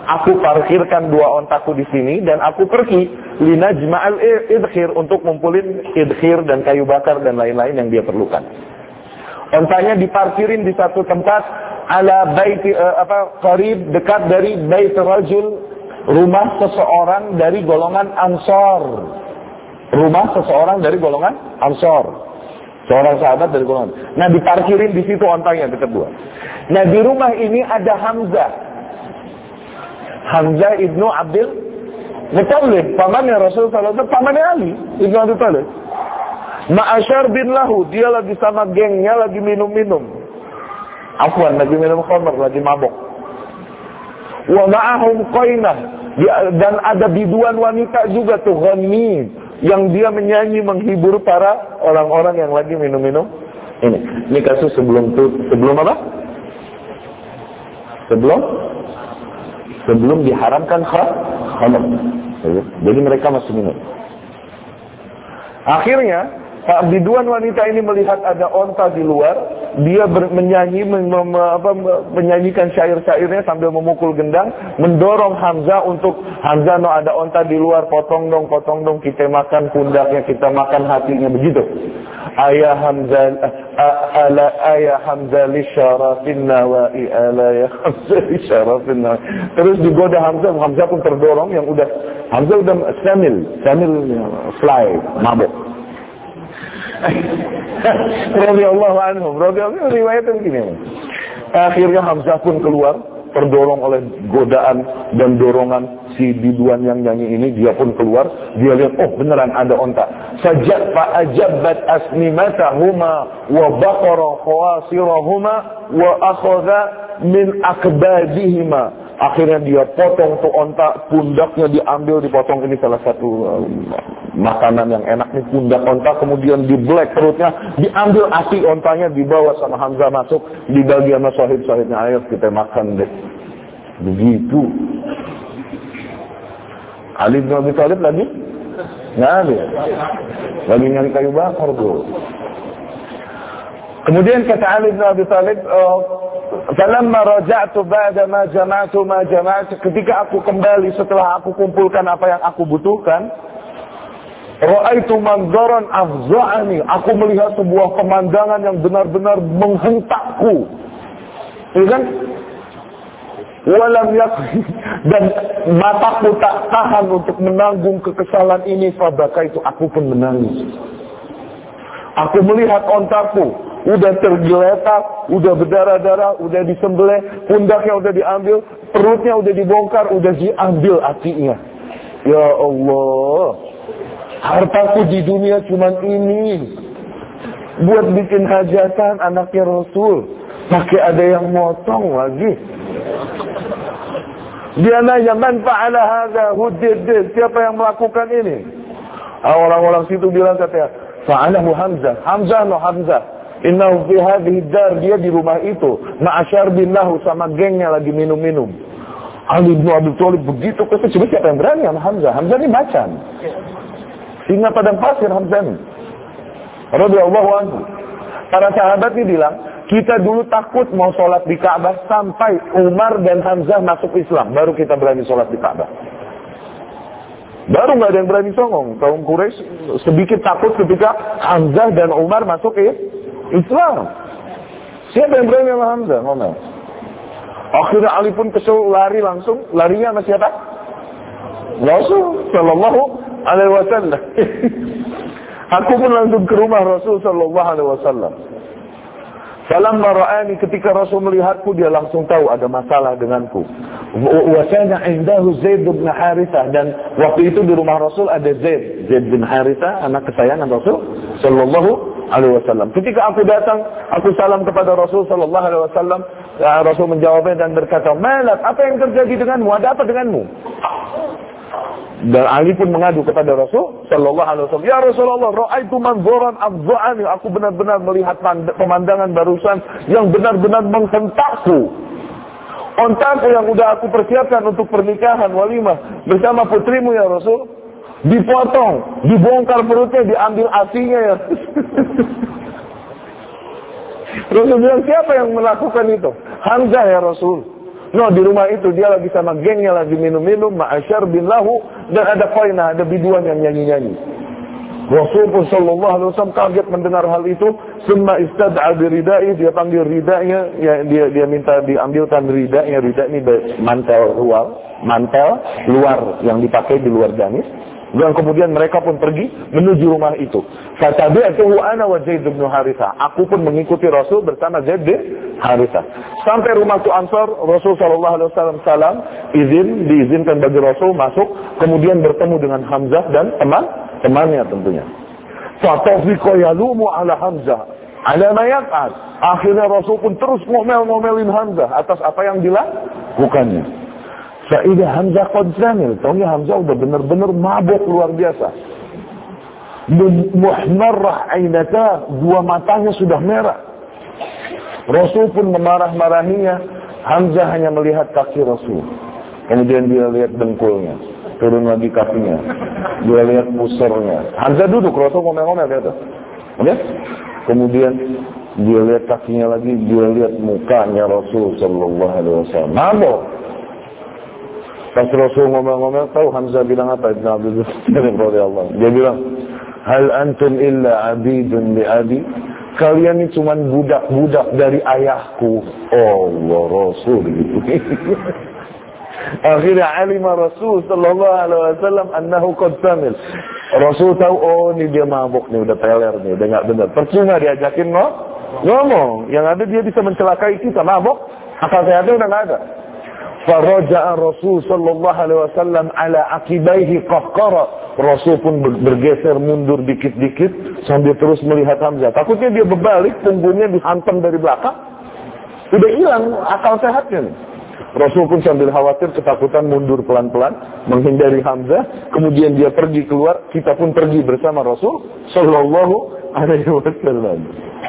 aku parkirkan dua ontaku di sini dan aku pergi linajma'al idkhir untuk ngumpulin idkhir dan kayu bakar dan lain-lain yang dia perlukan. Ontanya diparkirin di satu tempat ala baiti uh, apa qarib dekat dari bait rajul, rumah seseorang dari golongan Ansor. Rumah seseorang dari golongan Ansor. Seorang sahabat dari golongan. Nah, diparkirin di situ ontanya dekat dua. Nah, di rumah ini ada Hamzah. Hamzah ibnu Abdul Muttalib, pamannya Rasul sallallahu alaihi wasallam, pamannya Ali ibnu Abi Thalib. Ma'asyar bin lahu, dia lagi sama gengnya lagi minum-minum. Afwan, lagi minum khamr, lagi mabok. Wa ma'ahum qainah, dan ada biduan wanita juga tuh, ghanmi, yang dia menyanyi menghibur para orang-orang yang lagi minum-minum. Ini, ini kasus sebelum tuh, sebelum apa? Sebelum sebelum diharamkan khamr. Jadi mereka masih minum. Akhirnya Pak biduan wanita ini melihat ada onta di luar, dia ber, menyanyi, men, mem, apa, menyanyikan syair-syairnya sambil memukul gendang, mendorong Hamzah untuk, Hamzah no ada onta di luar, potong dong, potong dong, kita makan pundaknya, kita makan hatinya, begitu. Ayah Hamzah, ala ayah Hamzah li syarafin nawa'i, ala ya Hamzah li syarafin nawa'i. Terus digoda Hamzah, Hamzah pun terdorong, yang udah, Hamzah udah samil, samil fly, mabuk. Radhiyallahu anhum, radhiyallahu riwayatnya begini. Akhirnya Hamzah pun keluar, terdorong oleh godaan dan dorongan si biduan yang nyanyi ini, dia pun keluar, dia lihat, oh beneran ada onta. Sajat fa'ajabat asnimatahuma wa baqara khawasirahuma wa akhadha min akbadihima. Akhirnya dia potong tuh onta, pundaknya diambil, dipotong. Ini salah satu um, makanan yang enak nih, pundak onta, kemudian di black perutnya, diambil hati ontanya, dibawa sama Hamzah masuk, dibagi sama sahib-sahibnya, ayo kita makan deh. Begitu. Ali bin Abi Thalib lagi? Nggak ada. Lagi nyari kayu bakar tuh. Kemudian kata Ali bin Abi Thalib, uh, falamma raja'tu ba'da ma jama'tu ma jama'tu, ketika aku kembali setelah aku kumpulkan apa yang aku butuhkan, ra'aitu manzaran afza'ani, aku melihat sebuah pemandangan yang benar-benar menghentakku. Ya kan? Walam yakfi, dan mataku tak tahan untuk menanggung kekesalan ini, fabaka itu aku pun menangis. Aku melihat ontaku udah tergeletak, udah berdarah-darah, udah disembelih, pundaknya udah diambil, perutnya udah dibongkar, udah diambil hatinya. Ya Allah, hartaku di dunia cuman ini, buat bikin hajatan anaknya Rasul, pakai ada yang motong lagi. Dia nanya, man fa'ala hadza, hudid, siapa yang melakukan ini? Orang-orang situ bilang katanya, fa'alahu Hamzah, Hamzah no Hamzah. Innahu fi hadhihi dar, dia di rumah itu, ma'asyar bin lahu, sama gengnya lagi minum-minum. Ali bin Abi Thalib begitu kesel, coba siapa yang berani sama Hamzah? Hamzah ini macan. Singa padang pasir Hamzah ini. Radhiyallahu anhu. Para sahabat ini bilang, kita dulu takut mau sholat di Ka'bah sampai Umar dan Hamzah masuk Islam, baru kita berani sholat di Ka'bah. Baru nggak ada yang berani songong. Kaum Quraisy sedikit takut ketika Hamzah dan Umar masuk ke Islam. Siapa yang berani sama Hamzah? Ngomel. Akhirnya Ali pun kesel, lari langsung. Larinya sama siapa? Rasul Sallallahu Alaihi Wasallam. Aku pun langsung ke rumah Rasul Sallallahu Alaihi Wasallam. Falamma ra'ani, ketika Rasul melihatku, dia langsung tahu ada masalah denganku. Wa kana indahu Zaid bin Harithah, dan waktu itu di rumah Rasul ada Zaid, Zaid bin Harithah, anak kesayangan Rasul sallallahu alaihi wasallam. Ketika aku datang, aku salam kepada Rasul sallallahu alaihi wasallam, Rasul menjawabnya dan berkata, "Malak, apa yang terjadi denganmu? Ada apa denganmu?" Dan Ali pun mengadu kepada Rasul sallallahu alaihi wasallam, "Ya Rasulullah, ra'aitu manzaran afza'ani, aku benar-benar melihat pemandangan barusan yang benar-benar menghentakku. Ontaku yang udah aku persiapkan untuk pernikahan walimah bersama putrimu ya Rasul, dipotong, dibongkar perutnya, diambil asinya ya." Rasul bilang, "Siapa yang melakukan itu?" "Hamzah ya Rasul." No, di rumah itu dia lagi sama gengnya lagi minum-minum, ma'asyar bin lahu, dan ada koina, ada biduan yang nyanyi-nyanyi. Rasul pun sallallahu alaihi wasallam kaget mendengar hal itu. Summa istad'a biridai, dia panggil ridanya, ya, dia dia minta diambilkan ridanya. Rida ini mantel luar, mantel luar yang dipakai di luar gamis. Dan kemudian mereka pun pergi menuju rumah itu. Fatabi'tuhu ana wa Zaid bin Harithah. Aku pun mengikuti Rasul bersama Zaid bin Harithah. Sampai rumah tu Ansar, Rasul sallallahu alaihi wasallam salam, izin, diizinkan bagi Rasul masuk, kemudian bertemu dengan Hamzah dan teman temannya tentunya. Fatafiqa yalumu ala Hamzah ala ma yaf'al. Akhirnya Rasul pun terus ngomel-ngomelin Hamzah atas apa yang dilakukannya. Faidah Hamzah qad zamil. Tahunya Hamzah udah benar-benar mabuk luar biasa. Muhmarrah ainatah, dua matanya sudah merah. Rasul pun memarah-marahinya. Hamzah hanya melihat kaki Rasul. Kemudian dia lihat dengkulnya. Turun lagi kakinya. Dia lihat pusernya. Hamzah duduk, Rasul ngomel-ngomel dia tuh. Oke? Kemudian dia lihat kakinya lagi, dia lihat mukanya Rasul sallallahu alaihi wasallam. Mabuk. Pas Rasul ngomel-ngomel, tahu Hamzah bilang apa? Ibn Abdul Muttalib radhiyallahu. Dia bilang, "Hal antum illa abidun li abi?" Kalian ini cuma budak-budak dari ayahku. Allah, Rasul gitu. Akhirnya alima Rasul sallallahu alaihi wasallam annahu qad tamil. Rasul tahu, oh ini dia mabuk nih, udah teler nih, udah enggak benar. Percuma diajakin ngomong, ngomong. Yang ada dia bisa mencelakai kita, mabuk. Akal sehatnya udah enggak ada. Faraja'a Rasul sallallahu alaihi wasallam ala akibaihi qahqara. Rasul pun bergeser mundur dikit-dikit sambil terus melihat Hamzah. Takutnya dia berbalik, punggungnya dihantam dari belakang. Udah hilang akal sehatnya nih. Rasul pun sambil khawatir, ketakutan mundur pelan-pelan menghindari Hamzah. Kemudian dia pergi keluar, kita pun pergi bersama Rasul sallallahu alaihi wasallam.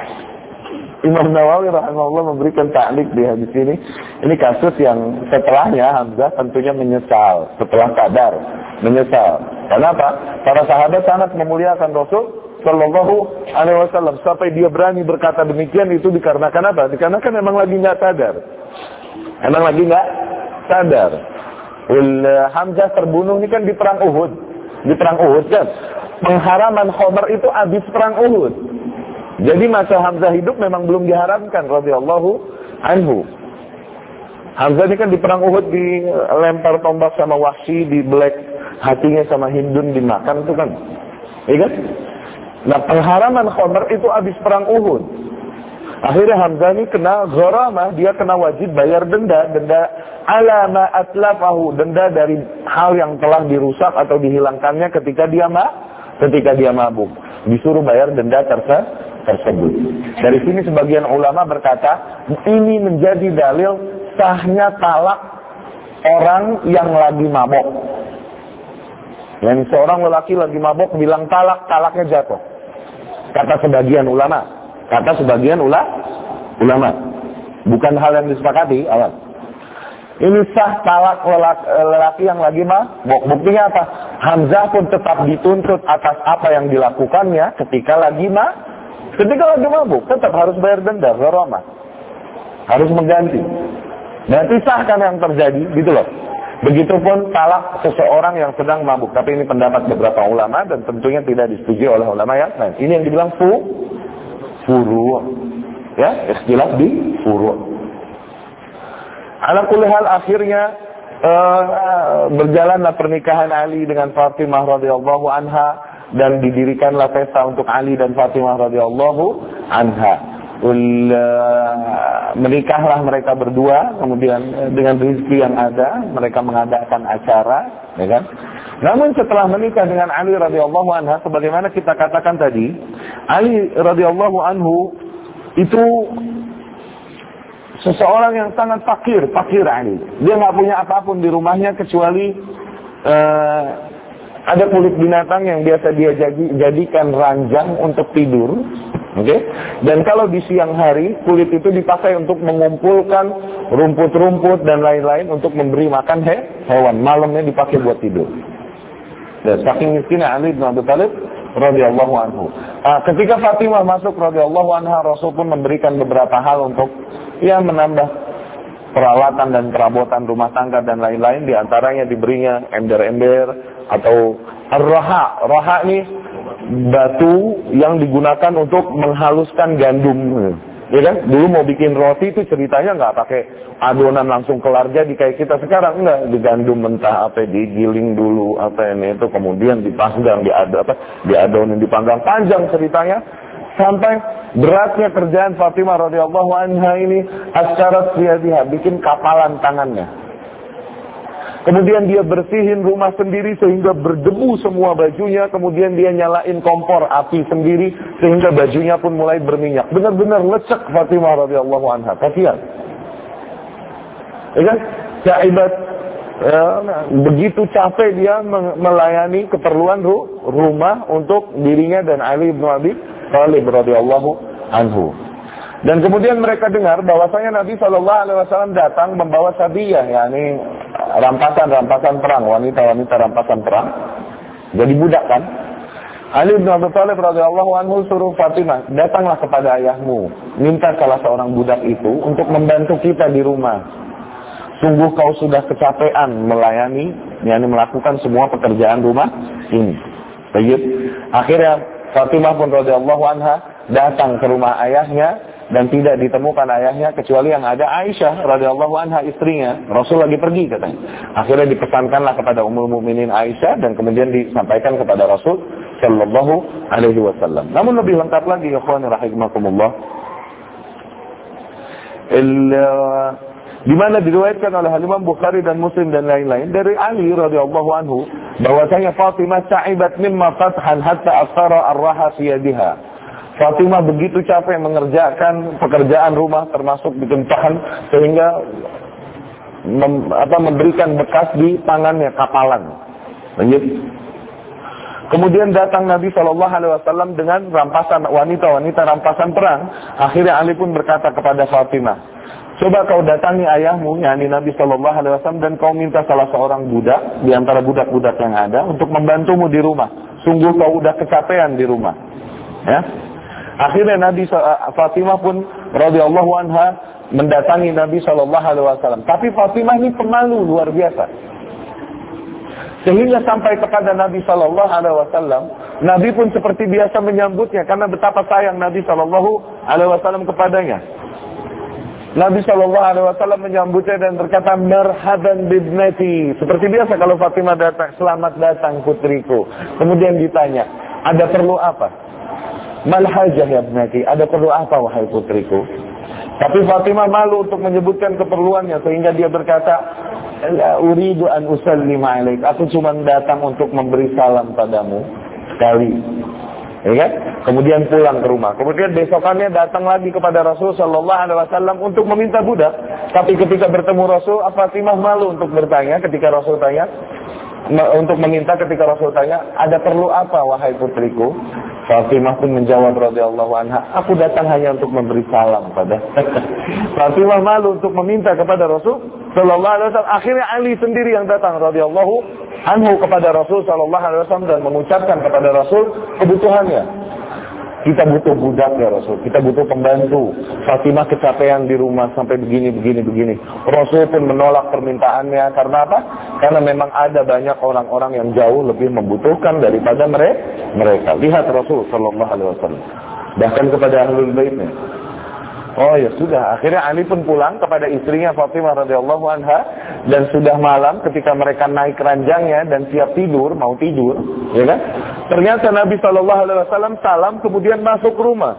Imam Nawawi rahimahullah memberikan ta'liq di hadis ini. Ini kasus yang setelahnya Hamzah tentunya menyesal, setelah sadar menyesal. Kenapa? Para sahabat sangat memuliakan Rasul sallallahu alaihi wasallam sampai dia berani berkata demikian. Itu dikarenakan apa? Dikarenakan memang lagi nggak sadar. Emang lagi nggak sadar. Ul Hamzah terbunuh ini kan di perang Uhud. Di perang Uhud kan. Pengharaman khamar itu habis perang Uhud. Jadi masa Hamzah hidup memang belum diharamkan radhiyallahu anhu. Hamzah ini kan di perang Uhud dilempar tombak sama Wahsy, dibelek hatinya sama Hindun, dimakan itu kan. Iya kan? Nah, pengharaman khamar itu habis perang Uhud. Akhirnya Hamzah ini kena gharamah, dia kena wajib bayar denda, denda ala ma atlafahu, denda dari hal yang telah dirusak atau dihilangkannya ketika dia ma, ketika dia mabuk. Disuruh bayar denda tersebut. tersebut. Dari sini sebagian ulama berkata, ini menjadi dalil sahnya talak orang yang lagi mabok. Yang seorang lelaki lagi mabok bilang talak, talaknya jatuh. Kata sebagian ulama, kata sebagian ula, ulama. Bukan hal yang disepakati, awal. Ini sah talak lelaki, lelaki yang lagi mabok. Buktinya apa? Hamzah pun tetap dituntut atas apa yang dilakukannya ketika lagi mabok. Ketika lagi mabuk, tetap harus bayar denda, gharamah. Harus mengganti. Berarti sah kan yang terjadi, gitu loh. Begitupun talak seseorang yang sedang mabuk. Tapi ini pendapat beberapa ulama dan tentunya tidak disetujui oleh ulama yang lain. Ini yang dibilang fu, furu'. Ya, istilah di furu'. Ala kulli hal akhirnya uh, berjalanlah pernikahan Ali dengan Fatimah radhiyallahu anha. Dan didirikanlah pesta untuk Ali dan Fatimah radhiyallahu anha. Ul, uh, menikahlah mereka berdua, kemudian dengan rezeki yang ada mereka mengadakan acara, ya kan? Namun setelah menikah dengan Ali radhiyallahu anha, sebagaimana kita katakan tadi, Ali radhiyallahu anhu itu seseorang yang sangat fakir, fakir Ali. Dia nggak punya apapun di rumahnya kecuali uh, ada kulit binatang yang biasa dia jadikan ranjang untuk tidur, oke? Okay? Dan kalau di siang hari kulit itu dipakai untuk mengumpulkan rumput-rumput dan lain-lain untuk memberi makan he, hewan. Malamnya dipakai buat tidur. Dan saking miskinnya Ali bin Abi Thalib radhiyallahu anhu. Ah, ketika Fatimah masuk radhiyallahu anha, Rasul pun memberikan beberapa hal untuk ya menambah peralatan dan perabotan rumah tangga dan lain-lain, diantaranya diberinya ember-ember atau ar-raha. Raha ini batu yang digunakan untuk menghaluskan gandum. Ya kan? Dulu mau bikin roti itu ceritanya nggak pakai adonan langsung kelar jadi kayak kita sekarang, enggak, di gandum mentah apa digiling dulu apa ini itu kemudian dipanggang, diado apa diadonin, dipanggang, panjang ceritanya sampai beratnya kerjaan Fatimah radhiyallahu anha ini asyarat biyadiha, bikin kapalan tangannya. Kemudian dia bersihin rumah sendiri sehingga berdebu semua bajunya. Kemudian dia nyalain kompor api sendiri sehingga bajunya pun mulai berminyak. Benar-benar lecek Fatimah radhiyallahu anha. Kasihan. Ya kan? Sa'ibat ya, begitu capek dia melayani keperluan rumah untuk dirinya dan Ali bin Abi Thalib radhiyallahu anhu. Dan kemudian mereka dengar bahwasanya Nabi shallallahu alaihi wasallam datang membawa sabiyah, yakni rampasan-rampasan perang, wanita-wanita rampasan perang. Jadi budak kan? Ali bin Abi Thalib radhiyallahu anhu suruh Fatimah, datanglah kepada ayahmu, minta salah seorang budak itu untuk membantu kita di rumah. Sungguh kau sudah kecapean melayani, yakni melakukan semua pekerjaan rumah ini. Baik. Akhirnya Fatimah pun radhiyallahu anha datang ke rumah ayahnya. Dan tidak ditemukan ayahnya kecuali yang ada Aisyah radhiyallahu anha, istrinya. Rasul lagi pergi katanya. Akhirnya dipesankanlah kepada Ummul Mukminin Aisyah dan kemudian disampaikan kepada Rasul sallallahu alaihi wasallam. Namun lebih lengkap lagi ya ikhwan rahimakumullah. Di mana diriwayatkan oleh Imam Bukhari dan Muslim dan lain-lain dari Ali radhiyallahu anhu bahwasanya Fatimah sa'ibat mimma fathan hatta asara ar-raha fi yadiha. Fatimah begitu capek mengerjakan pekerjaan rumah termasuk bikin tahan sehingga mem, apa, memberikan bekas di tangannya kapalan. Lanjut. Kemudian datang Nabi shallallahu alaihi wasallam dengan rampasan wanita-wanita rampasan perang. Akhirnya Ali pun berkata kepada Fatimah, coba kau datangi ayahmu, yakni Nabi shallallahu alaihi wasallam, dan kau minta salah seorang budak di antara budak-budak yang ada untuk membantumu di rumah. Sungguh kau udah kecapean di rumah. Ya. Akhirnya Nabi Fatimah pun radhiyallahu anha mendatangi Nabi shallallahu alaihi wasallam. Tapi Fatimah ini pemalu luar biasa. Sehingga sampai kepada Nabi shallallahu alaihi wasallam, Nabi pun seperti biasa menyambutnya karena betapa sayang Nabi shallallahu alaihi wasallam kepadanya. Nabi shallallahu alaihi wasallam menyambutnya dan berkata, "Marhaban bibnati." Seperti biasa kalau Fatimah datang, "Selamat datang putriku." Kemudian ditanya, "Ada perlu apa?" "Mal hajah ya ibnati," ada perlu apa wahai putriku? Tapi Fatimah malu untuk menyebutkan keperluannya sehingga dia berkata, "La uridu an usallima alaik." Aku cuma datang untuk memberi salam padamu sekali. Ya kan? Kemudian pulang ke rumah. Kemudian besokannya datang lagi kepada Rasul sallallahu alaihi wasallam untuk meminta budak. Tapi ketika bertemu Rasul, Fatimah malu untuk bertanya ketika Rasul tanya, untuk meminta ketika Rasul tanya, "Ada perlu apa wahai putriku?" Fatimah pun menjawab radhiyallahu anha, "Aku datang hanya untuk memberi salam pada." Fatimah malu untuk meminta kepada Rasul sallallahu alaihi wasallam. Akhirnya Ali sendiri yang datang radhiyallahu anhu kepada Rasul sallallahu alaihi wasallam dan mengucapkan kepada Rasul kebutuhannya. Kita butuh budak ya Rasul, kita butuh pembantu. Fatimah kecapean di rumah sampai begini, begini, begini. Rasul pun menolak permintaannya karena apa? Karena memang ada banyak orang-orang yang jauh lebih membutuhkan daripada mereka. Lihat Rasul sallallahu alaihi wasallam. Bahkan kepada ahlul baitnya. Oh ya sudah, akhirnya Ali pun pulang kepada istrinya Fatimah radhiyallahu anha dan sudah malam ketika mereka naik ranjangnya dan siap tidur, mau tidur, ya kan? Ternyata Nabi sallallahu alaihi wasallam salam kemudian masuk rumah.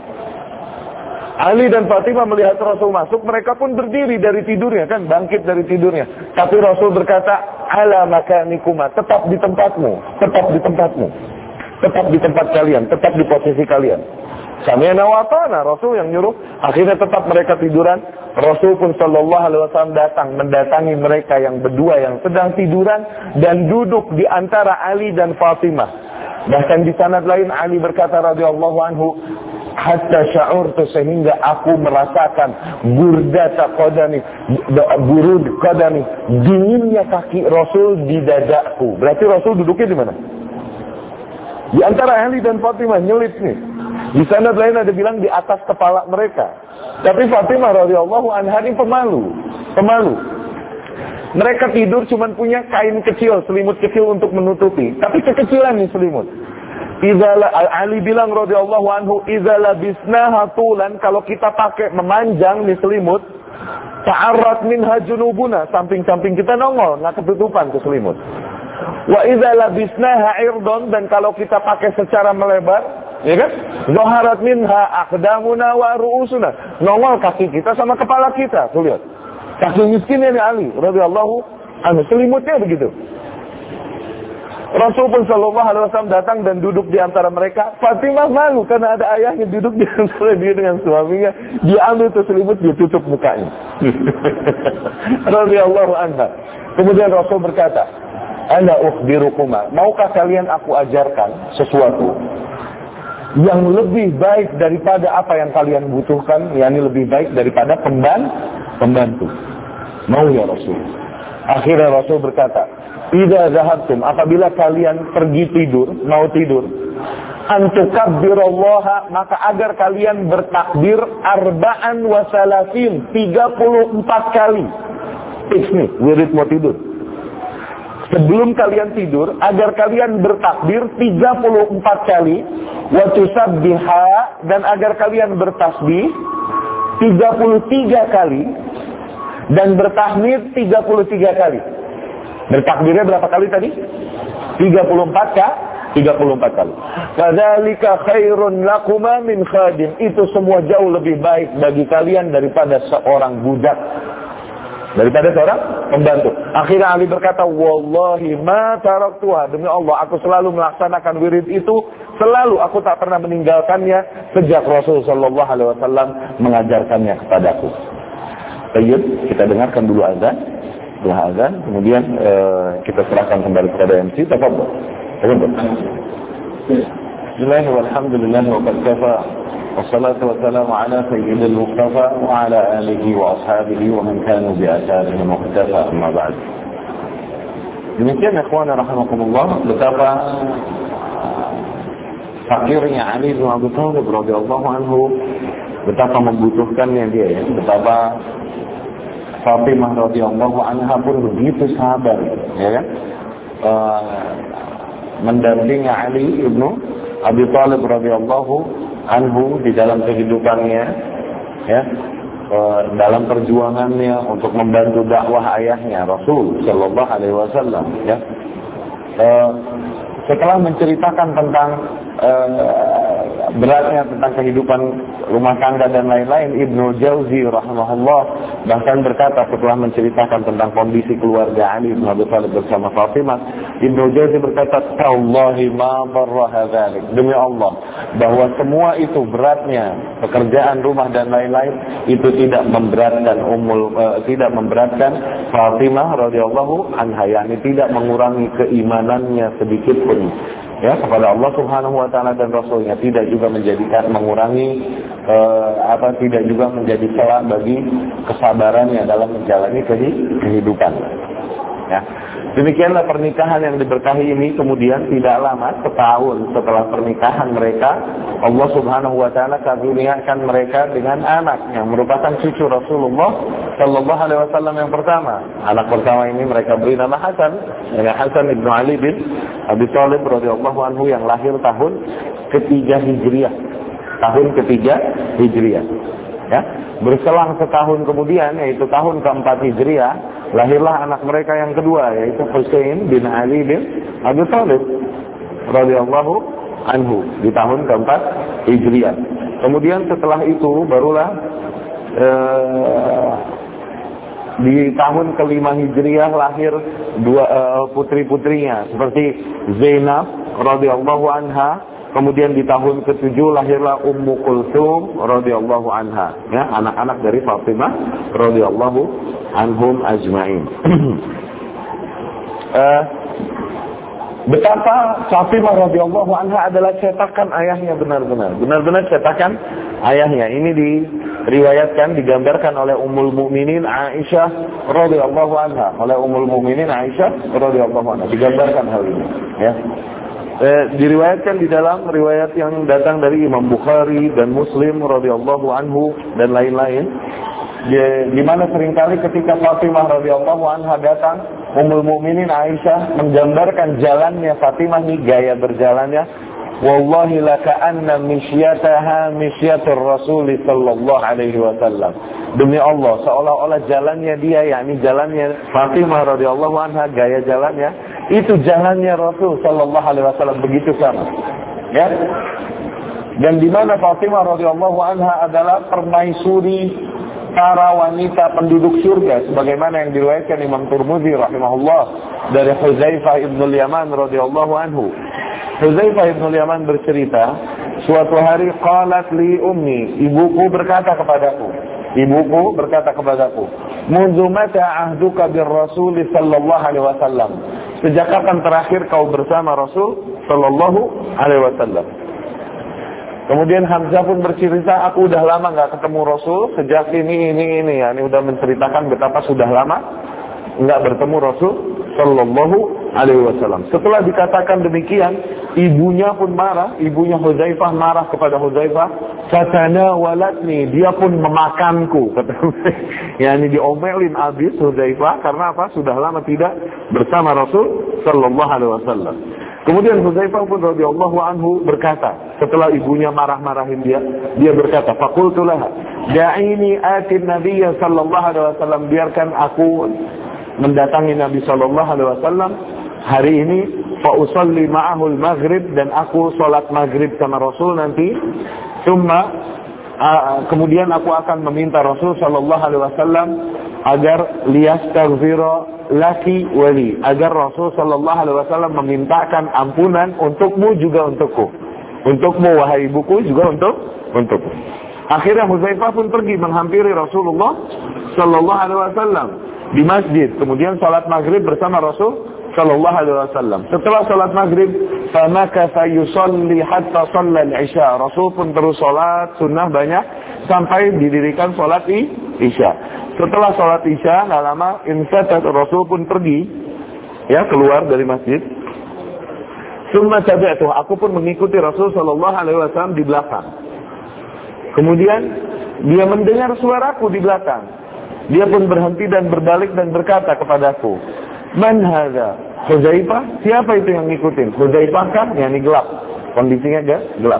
Ali dan Fatimah melihat Rasul masuk, mereka pun berdiri dari tidurnya kan, bangkit dari tidurnya. Tapi Rasul berkata, "Ala makanikuma," tetap di tempatmu, tetap di tempatmu. Tetap di tempat kalian, tetap di posisi kalian. Sami'na wa ata'na, Rasul yang nyuruh. Akhirnya tetap mereka tiduran. Rasul pun sallallahu alaihi wasallam datang mendatangi mereka yang berdua yang sedang tiduran dan duduk di antara Ali dan Fatimah. Bahkan di sanad lain Ali berkata radhiyallahu anhu, "Hatta sya'urtu," sehingga aku merasakan burdata qadami, burud qadami, dinginnya kaki Rasul di dadaku. Berarti Rasul duduknya di mana? Di antara Ali dan Fatimah, nyelip nih. Di sana lain ada bilang di atas kepala mereka. Tapi Fatimah radhiyallahu anha ini pemalu, pemalu. Mereka tidur cuma punya kain kecil, selimut kecil untuk menutupi. Tapi kekecilan nih selimut. Izala, Ali bilang radhiyallahu anhu, "Idza labisnaha tulan," kalau kita pakai memanjang nih selimut, ta'arrat minha junubuna, samping-samping kita nongol, nggak ketutupan ke selimut. Wa idza labisnaha irdon, dan kalau kita pakai secara melebar, ya kan? Zaharat minha aqdamuna wa ru'usuna, nongol kaki kita sama kepala kita. Tuh lihat. Kaki miskinnya nih Ali radhiyallahu anhu, selimutnya begitu. Rasul pun sallallahu alaihi wasallam datang dan duduk di antara mereka. Fatimah malu karena ada ayahnya duduk di antara dia dengan suaminya. Dia ambil tuh selimut, dia tutup mukanya. Radhiyallahu anha. Kemudian Rasul berkata, "Ana ukhbirukuma, maukah kalian aku ajarkan sesuatu yang lebih baik daripada apa yang kalian butuhkan, yakni lebih baik daripada pemban pembantu?" Mau ya Rasul. Akhirnya Rasul berkata, "Idza zahabtum," apabila kalian pergi tidur, mau tidur, "antukabbirallaha," maka agar kalian bertakbir arba'an wa salasin, tiga puluh empat kali. Fix nih, wirid mau tidur. Sebelum kalian tidur, agar kalian bertakbir tiga puluh empat kali, wa tusabbiha, dan agar kalian bertasbih tiga puluh tiga kali, dan bertahmid tiga puluh tiga kali. Bertakbirnya berapa kali tadi? tiga puluh empat kah? tiga puluh empat kali. Fadzalika khairun lakuma min khadim. Itu semua jauh lebih baik bagi kalian daripada seorang budak. Daripada seorang pembantu. Akhirnya Ali berkata, "Wallahi ma taraktuha." Demi Allah, aku selalu melaksanakan wirid itu, selalu aku tak pernah meninggalkannya sejak Rasul sallallahu alaihi wasallam mengajarkannya kepadaku. Baik, kita dengarkan dulu azan. Setelah azan, kemudian uh, kita serahkan kembali kepada M C. Tafadhol. Tafadhol. Bismillah walhamdulillah wa qad kafa. Wassalatu wassalamu ala sayyidil mustafa wa ala alihi wa ashabihi wa man kanu bi atharihi muqtafa, amma ba'd. Demikian ikhwan rahimakumullah, betapa fakirnya Ali bin Abi Thalib radhiyallahu anhu, betapa membutuhkannya dia ya, betapa Fatimah radhiyallahu anha pun begitu sabar, ya kan? Uh, mendampingi Ali ibnu Abi Thalib radhiyallahu anhu di dalam kehidupannya, ya, uh, dalam perjuangannya untuk membantu dakwah ayahnya Rasul sallallahu alaihi wasallam, ya. Uh, setelah menceritakan tentang uh, beratnya tentang kehidupan rumah tangga dan lain-lain, Ibnu Jauzi rahimahullah bahkan berkata setelah menceritakan tentang kondisi keluarga Ali bin Abi Thalib bersama Fatimah, Ibnu Jauzi berkata, "Tallahi ma barra dzalik." Demi Allah, bahwa semua itu beratnya pekerjaan rumah dan lain-lain itu tidak memberatkan Ummul uh, tidak memberatkan Fatimah radhiyallahu anha, yakni tidak mengurangi keimanannya sedikit pun, ya, kepada Allah Subhanahu wa taala dan Rasulnya, tidak juga menjadikan mengurangi uh, apa tidak juga menjadi celah bagi kesabarannya dalam menjalani kehidupan, ya. Demikianlah pernikahan yang diberkahi ini. Kemudian tidak lama, setahun setelah pernikahan mereka, Allah Subhanahu wa taala karuniakan mereka dengan anak yang merupakan cucu Rasulullah sallallahu alaihi wasallam yang pertama. Anak pertama ini mereka beri nama Hasan, ya, Hasan ibnu Ali bin Abi Thalib radhiyallahu anhu, yang lahir tahun ketiga Hijriah. Tahun ketiga Hijriah. Ya, berselang setahun kemudian, yaitu tahun keempat Hijriah, lahirlah anak mereka yang kedua, yaitu Husain bin Ali bin Abi Thalib radhiyallahu anhu di tahun keempat Hijriah. Kemudian setelah itu barulah eh, di tahun kelima Hijriah lahir dua eh, putri-putrinya seperti Zainab radhiyallahu anha. Kemudian di tahun ketujuh lahirlah Ummu Kulthum radhiyallahu anha, ya, anak-anak dari Fatimah radhiyallahu anhum ajma'in. uh, betapa Fatimah radhiyallahu anha adalah cetakan ayahnya, benar-benar, benar-benar cetakan ayahnya. Ini diriwayatkan, digambarkan oleh Ummul Mukminin Aisyah radhiyallahu anha, oleh Ummul Mukminin Aisyah radhiyallahu anha, digambarkan hal ini, ya. Eh, diriwayatkan di dalam riwayat yang datang dari Imam Bukhari dan Muslim radhiyallahu anhu dan lain-lain, di, di mana seringkali ketika Fatimah radhiyallahu anha datang, Ummul Mukminin Aisyah menggambarkan jalannya Fatimah nih, gaya berjalannya, wallahi laka'anna mishyataha mishyatur Rasul sallallahu alaihi wasallam. Demi Allah, seolah-olah jalannya dia, yakni jalannya Fatimah radhiyallahu anha, gaya jalannya itu jalannya Rasul sallallahu alaihi wasallam, begitu sama. Ya. Dan di mana Fatimah radhiyallahu anha adalah permaisuri para wanita penduduk surga, sebagaimana yang diriwayatkan Imam Tirmidzi rahimahullah dari Hudzaifah ibn al-Yaman radhiyallahu anhu. Hudzaifah ibn al-Yaman bercerita, suatu hari qalat li ummi, ibuku berkata kepadaku, ibuku berkata kepadaku, "Mundu mata ahduka bir Rasul sallallahu alaihi wasallam?" Sejak kapan terakhir kau bersama Rasul sallallahu alaihi wasallam? Kemudian Hamzah pun bercerita, aku udah lama nggak ketemu Rasul sejak ini ini ini ya. Ini udah menceritakan betapa sudah lama nggak bertemu Rasul sallallahu alaihi wasallam. Setelah dikatakan demikian, ibunya pun marah, ibunya Hudzaifah marah kepada Hudzaifah, "Fatana walatni," dia pun memakanku, kata ya, ini diomelin habis Hudzaifah karena apa? Sudah lama tidak bersama Rasul sallallahu alaihi wasallam. Kemudian Hudzaifah pun radhiyallahu anhu berkata, setelah ibunya marah-marahin dia, dia berkata, "Faqultu laha, da'ini atin nabiyya sallallahu alaihi wasallam," biarkan aku mendatangi Nabi sallallahu alaihi wasallam hari ini, fa usalli ma'ahul maghrib, dan aku salat maghrib sama Rasul nanti. Cuma uh, kemudian aku akan meminta Rasul sallallahu alaihi wasallam agar liyastaghfira laki wali, agar Rasul sallallahu alaihi wasallam memintakan ampunan untukmu juga untukku, untukmu wahai ibuku juga untuk untukku. Akhirnya Hudzaifah pun pergi menghampiri Rasulullah sallallahu alaihi wasallam di masjid, kemudian salat maghrib bersama Rasul sallallahu alaihi wasallam. Setelah salat maghrib, famakatha yusalli hatta shalla al-isya. Rasul pun terus salat sunnah banyak sampai didirikan salat isya. Setelah salat isya, nggak lama insatat, Rasul pun pergi, ya, keluar dari masjid. Summa tabi'tuh, aku pun mengikuti Rasul sallallahu alaihi wasallam di belakang. Kemudian dia mendengar suaraku di belakang. Dia pun berhenti dan berbalik dan berkata kepadaku, "Man hadza?" Hudzaifah, siapa itu yang ngikutin? Hudzaifah kan? Yang ini gelap. Kondisinya gak? Gelap.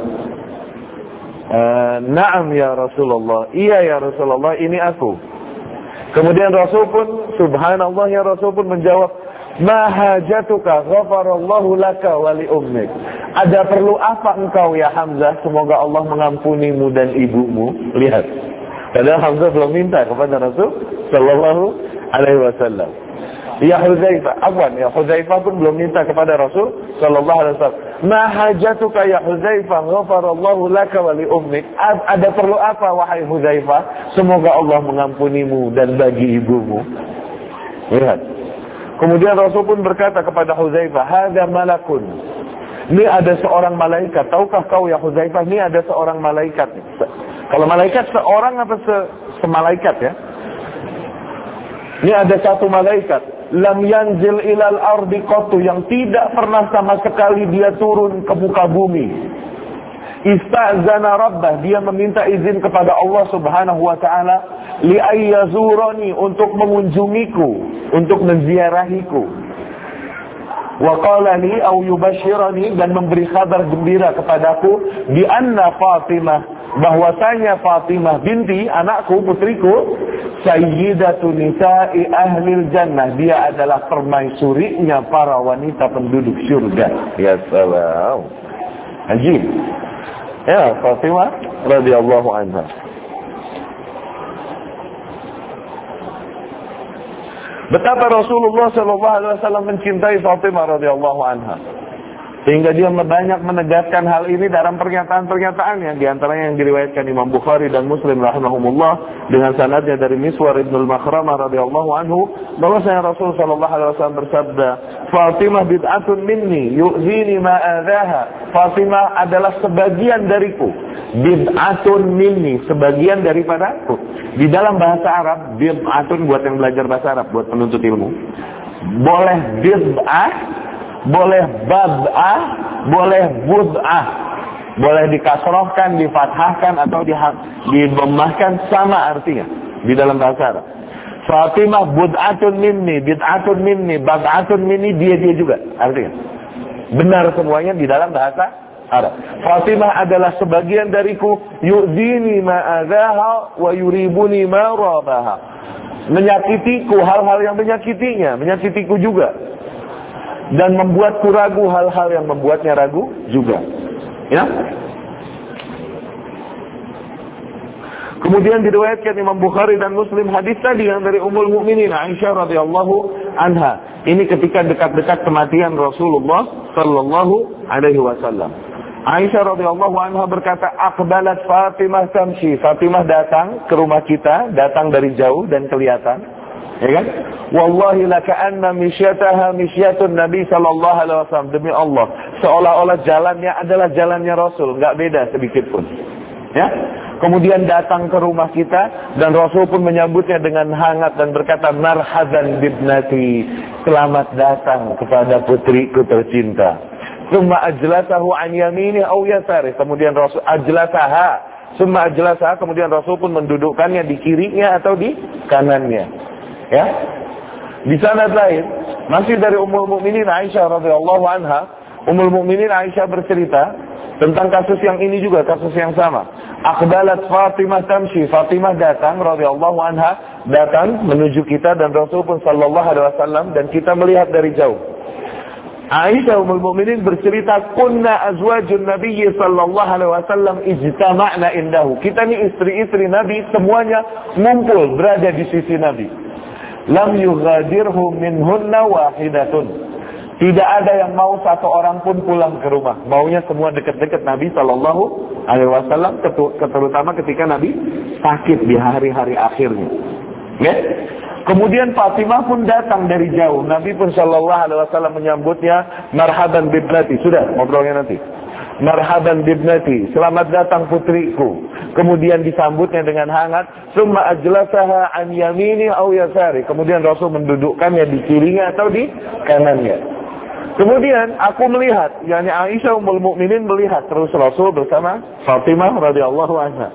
E, Naam ya Rasulullah. Iya ya Rasulullah, ini aku. Kemudian Rasul pun, subhanallah ya Rasul pun menjawab, "Ma hajatuka ghafarallahu laka wa li ummik." Ada perlu apa engkau ya Hamzah? Semoga Allah mengampunimu dan ibumu. Lihat. Padahal Hamzah belum minta kepada Rasul sallallahu alaihi wasallam. Ya Hudzaifah, afwan, ya Hudzaifah pun belum minta kepada Rasul sallallahu alaihi wasallam. "Ma hajatuka ya Hudzaifah ghafarallahu laka wa li ummik." Ada perlu apa wahai Hudzaifah? Semoga Allah mengampunimu dan bagi ibumu. Lihat. Kemudian Rasul pun berkata kepada Hudzaifah, "Hadza malakun." Ini ada seorang malaikat. Tahukah kau ya Hudzaifah, ini ada seorang malaikat. Kalau malaikat seorang apa se semalaikat ya? Ini ada satu malaikat. Lam yanzil ilal ardi qattu, yang tidak pernah sama sekali dia turun ke muka bumi. Ista'zana rabbah, dia meminta izin kepada Allah subhanahu wa ta'ala, li ayyazurani, untuk mengunjungiku, untuk menziarahiku. Wa qala li aw yubashirani, dan memberi kabar gembira kepadaku, bi anna Fatimah, bahwasanya Fatimah binti, anakku, putriku, sayyidatu nisa'i ahlil jannah, dia adalah permaisurinya para wanita penduduk surga. Ya salam. Ajib. Ya, Fatimah radhiyallahu anha. Betapa Rasulullah sallallahu alaihi wasallam mencintai Fatimah radhiyallahu anha, sehingga dia banyak menegaskan hal ini dalam pernyataan-pernyataannya, di antaranya yang diriwayatkan Imam Bukhari dan Muslim rahimahumullah dengan sanadnya dari Miswar ibn al-Makhramah radhiyallahu anhu, bahwasanya Rasul sallallahu alaihi wasallam bersabda, "Fatimah bid'atun minni yu'zini ma adzaha." Fatimah adalah sebagian dariku. Bid'atun minni, sebagian daripadaku. Di dalam bahasa Arab, bid'atun buat yang belajar bahasa Arab, buat penuntut ilmu, boleh bid'ah, boleh bab'ah, boleh bud'ah. Boleh dikasrohkan, difathahkan, atau didhammahkan, sama artinya di dalam bahasa Arab. Fatimah bud'atun minni, bid'atun minni, bab'atun minni, dia-dia juga artinya. Benar semuanya di dalam bahasa Arab. Fatimah adalah sebagian dariku, yu'dini ma'adhaha wa yuribuni ma'rabaha. Menyakitiku hal-hal yang menyakitinya, menyakitiku juga. Dan membuatku ragu hal-hal yang membuatnya ragu juga. Ya. Kemudian diriwayatkan Imam Bukhari dan Muslim hadis tadi yang dari Ummul Mukminin Aisyah radhiyallahu anha. Ini ketika dekat-dekat kematian Rasulullah sallallahu alaihi wasallam. Aisyah radhiyallahu anha berkata, "Aqbalat Fatimah tamshi." Fatimah datang ke rumah kita, datang dari jauh dan kelihatan. Ya kan? Wallahi laka'anna misyataha misyatun Nabi sallallahu alaihi wasallam. Demi Allah, seolah-olah jalannya adalah jalannya Rasul, enggak beda sedikit pun. Ya? Kemudian datang ke rumah kita dan Rasul pun menyambutnya dengan hangat dan berkata, "Marhaban bibnati." Selamat datang kepada putriku tercinta. Summa ajlasahu an yamini aw yasari. Kemudian Rasul ajlasaha, summa ajlasaha, kemudian Rasul pun mendudukkannya di kirinya atau di kanannya. Ya, di sanad lain masih dari Ummul Mukminin Aisyah radhiyallahu anha. Ummul Mukminin Aisyah bercerita tentang kasus yang ini juga, kasus yang sama. Aqbalat Fatimah tamshi. Fatimah datang radhiyallahu anha, datang menuju kita dan Rasul pun sallallahu alaihi wasallam, dan kita melihat dari jauh. Aisyah Ummul Mukminin bercerita, "Kunna azwajun Nabi sallallahu alaihi wasallam ijtama'na indahu." Kita ni istri-istri Nabi semuanya ngumpul berada di sisi Nabi. Lam yughadirhu minhunna wahidatun. Tidak ada yang mau satu orang pun pulang ke rumah. Maunya semua dekat-dekat Nabi sallallahu alaihi wasallam, terutama ketika Nabi sakit di hari-hari akhirnya. Ya? Kemudian Fatimah pun datang dari jauh. Nabi pun sallallahu alaihi wasallam menyambutnya, "Marhaban bibnati." Sudah, ngobrolnya nanti. "Marhaban bibnati." Selamat datang putriku. Kemudian disambutnya dengan hangat. Summa ajlasaha an yamini aw yasari. Kemudian Rasul mendudukkannya di kirinya atau di kanannya. Kemudian aku melihat, yakni Aisyah Ummul Mukminin melihat terus Rasul bersama Fatimah radhiyallahu anha.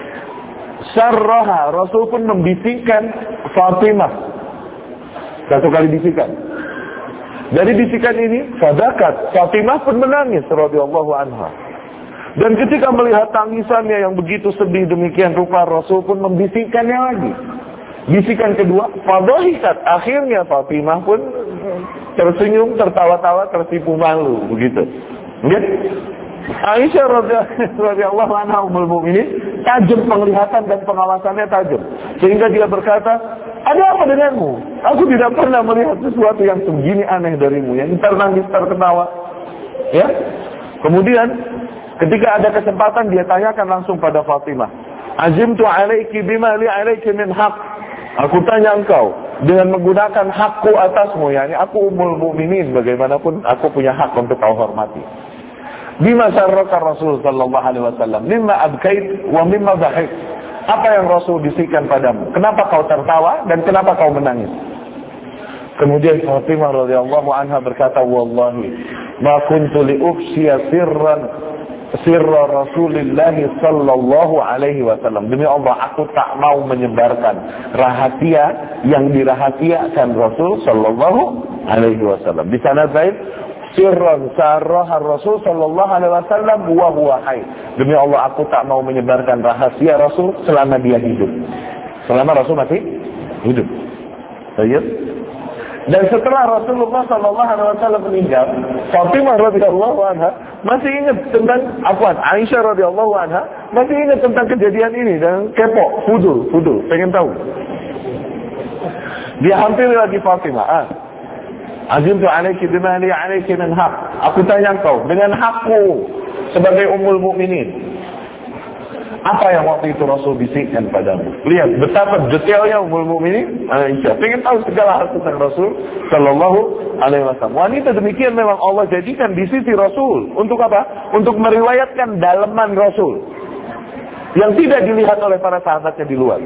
Sarraha, Rasul pun membisikkan Fatimah. Satu kali bisikan. Dari bisikan ini, sadakat, Fatimah pun menangis radhiyallahu anha. Dan ketika melihat tangisannya yang begitu sedih demikian rupa, Rasul pun membisikkannya lagi. Bisikan kedua, fadhahikat. Akhirnya Fatimah pun tersenyum, tertawa-tawa, tertipu malu, begitu. Lihat, Aisyah radhiyallahu anha Ummul Mukminin tajam penglihatan dan pengawasannya tajam, sehingga dia berkata, "Ada apa denganmu? Aku tidak pernah melihat sesuatu yang begini aneh darimu, yang ternangis tertawa." Ya. Kemudian ketika ada kesempatan dia tanyakan langsung pada Fatimah, "Azimtu alaiki bima li alaiki min haq." Aku tanya engkau dengan menggunakan hakku atasmu, yakni aku Ummul Mukminin, bagaimanapun aku punya hak untuk kau hormati. Bima sarraka Rasul sallallahu alaihi wasallam, mimma abkait wa mimma dhahik. Apa yang Rasul bisikan padamu? Kenapa kau tertawa dan kenapa kau menangis? Kemudian Fatimah radhiyallahu anha berkata, "Wallahi ma kuntu li ufshiya sirran sirra Rasulillah sallallahu alaihi wasallam." Demi Allah, aku tak mau menyebarkan rahasia yang dirahasiakan Rasul sallallahu alaihi wasallam. Di sana lain, sirran sarraha Rasul sallallahu alaihi wasallam wa huwa hayy. Demi Allah, aku tak mau menyebarkan rahasia Rasul selama dia hidup. Selama Rasul masih hidup. Baik. Dan setelah Rasulullah sallallahu alaihi wasallam meninggal, Fatimah radhiyallahu anha masih ingat tentang afwan, Aisyah radhiyallahu anha masih ingat tentang kejadian ini dan kepo, fudul, fudul, pengen tahu. Dia hampiri lagi Fatimah, ah. Azimtu alaiki bima li alaiki min haq. Aku tanya kau dengan hakku sebagai Ummul Mukminin. Apa yang waktu itu Rasul bisikkan padamu? Lihat betapa detailnya Ummul Mukminin Aisyah. Pengen tahu segala hal tentang Rasul sallallahu alaihi wasallam. Wanita demikian memang Allah jadikan di sisi Rasul. Untuk apa? Untuk meriwayatkan dalaman Rasul yang tidak dilihat oleh para sahabatnya di luar.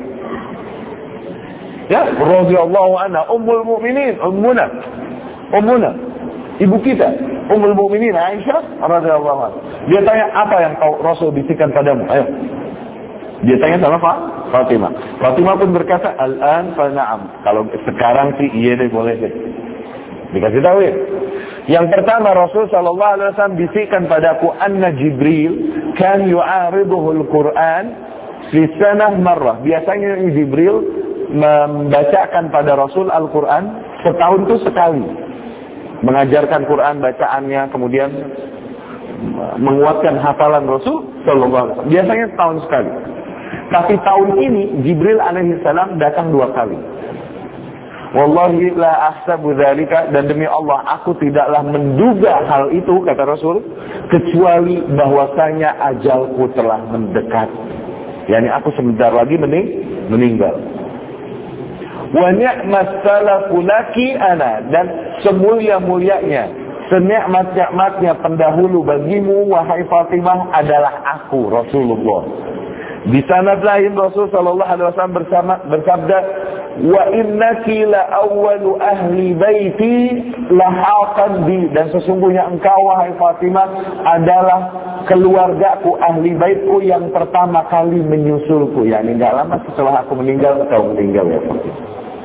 Ya, radhiyallahu anha Ummul Mukminin, ummuna. Ummuna. ibu kita, Ummul Mukminin Aisyah radhiyallahu anha. Dia tanya, apa yang kau Rasul bisikan padamu? Ayo. Dia tanya sama Fatimah. Fatimah pun berkata, al-an fa na'am. Kalau sekarang sih iya deh, boleh deh. Dikasih tahu ya. Yang pertama, Rasul sallallahu alaihi wasallam bisikkan padaku, anna Jibril kan yu'ariduhu al-Quran fi sanah marrah. Biasanya Jibril membacakan pada Rasul Al-Quran setahun itu sekali. Mengajarkan Quran bacaannya, kemudian menguatkan hafalan Rasul sallallahu alaihi wasallam. Biasanya setahun sekali. Tapi tahun ini Jibril alaihi salam datang dua kali. Wallahi la ahsabu dzalika, dan demi Allah aku tidaklah menduga hal itu, kata Rasul, kecuali bahwasanya ajalku telah mendekat. Yani aku sebentar lagi mening meninggal. Wa ni'mas salafu laki ana, dan semulia-mulianya, senikmat-nikmatnya pendahulu bagimu wahai Fatimah adalah aku, Rasulullah. Di sanad lain Rasul sallallahu alaihi wasallam bersama bersabda, wa innaki la awwalu ahli baiti lahaqan bi, dan sesungguhnya engkau wahai Fatimah adalah keluargaku, ahli baitku yang pertama kali menyusulku. Yani enggak lama setelah aku meninggal engkau meninggal ya Fatimah.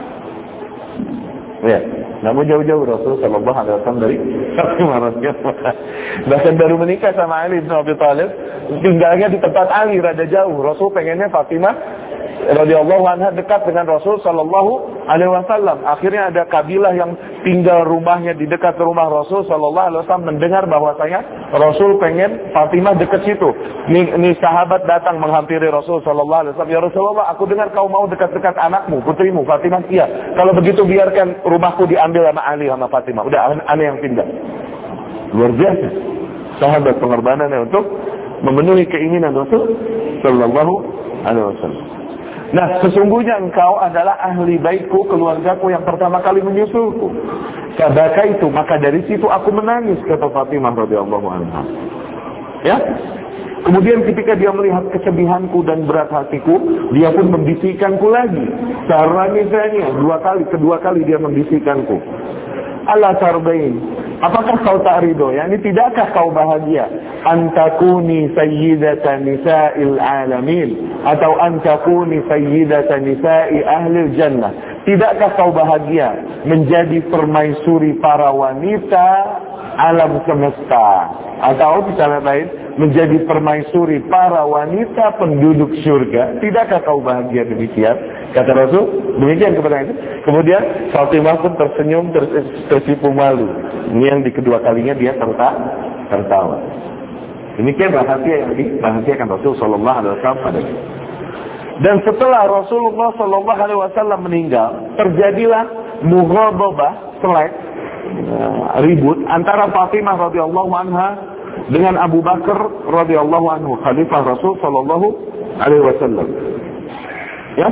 Ya, namun jauh-jauh Rasul sallallahu alaihi wasallam dari Fatimah radhiyallahu anha. Bahkan baru menikah sama Ali bin Abi Thalib, tinggalnya di tempat Ali, rada jauh. Rasul pengennya Fatimah radhiyallahu anha dekat dengan Rasul sallallahu alaihi wasallam. Akhirnya ada kabilah yang tinggal rumahnya di dekat rumah Rasul sallallahu alaihi wasallam mendengar bahwasanya Rasul pengen Fatimah dekat situ. Ini, ini sahabat datang menghampiri Rasul sallallahu alaihi wasallam. Ya Rasulullah, aku dengar kau mau dekat-dekat anakmu, putrimu Fatimah. Iya. Kalau begitu biarkan rumahku diambil sama Ali sama Fatimah. Udah aneh yang pindah. Luar biasa. Sahabat pengorbanannya untuk memenuhi keinginan Rasul sallallahu alaihi wasallam. Nah, sesungguhnya engkau adalah ahli baitku, keluargaku yang pertama kali menyusulku. Kabaka itu, maka dari situ aku menangis, kata Fatimah radhiyallahu anha. Ya. Kemudian ketika dia melihat kesedihanku dan berat hatiku, dia pun membisikkanku lagi. Sarangnya dua kali, kedua kali dia membisikkanku. Allah tarbain, apakah kau tak ridho? Yani tidakkah kau bahagia? Antakuni sayyidata nisa'il alamin, atau antakuni sayyidata nisa'i ahlil jannah. Tidakkah kau bahagia menjadi permaisuri para wanita alam semesta? Atau di sana lain, menjadi permaisuri para wanita penduduk surga. Tidakkah kau bahagia demikian? Kata Rasul demikian kepada itu. Kemudian Fatimah pun tersenyum, ters, tersipu malu. Ini yang di kedua kalinya dia terta, tertawa. Demikian rahasia yang dirahasiakan Rasul sallallahu alaihi wasallam pada itu. Dan setelah Rasulullah sallallahu alaihi wasallam meninggal, terjadilah mughadabah, selek, uh, ribut antara Fatimah radhiyallahu anha dengan Abu Bakar radhiyallahu anhu, khalifah Rasul sallallahu alaihi wasallam. Ya.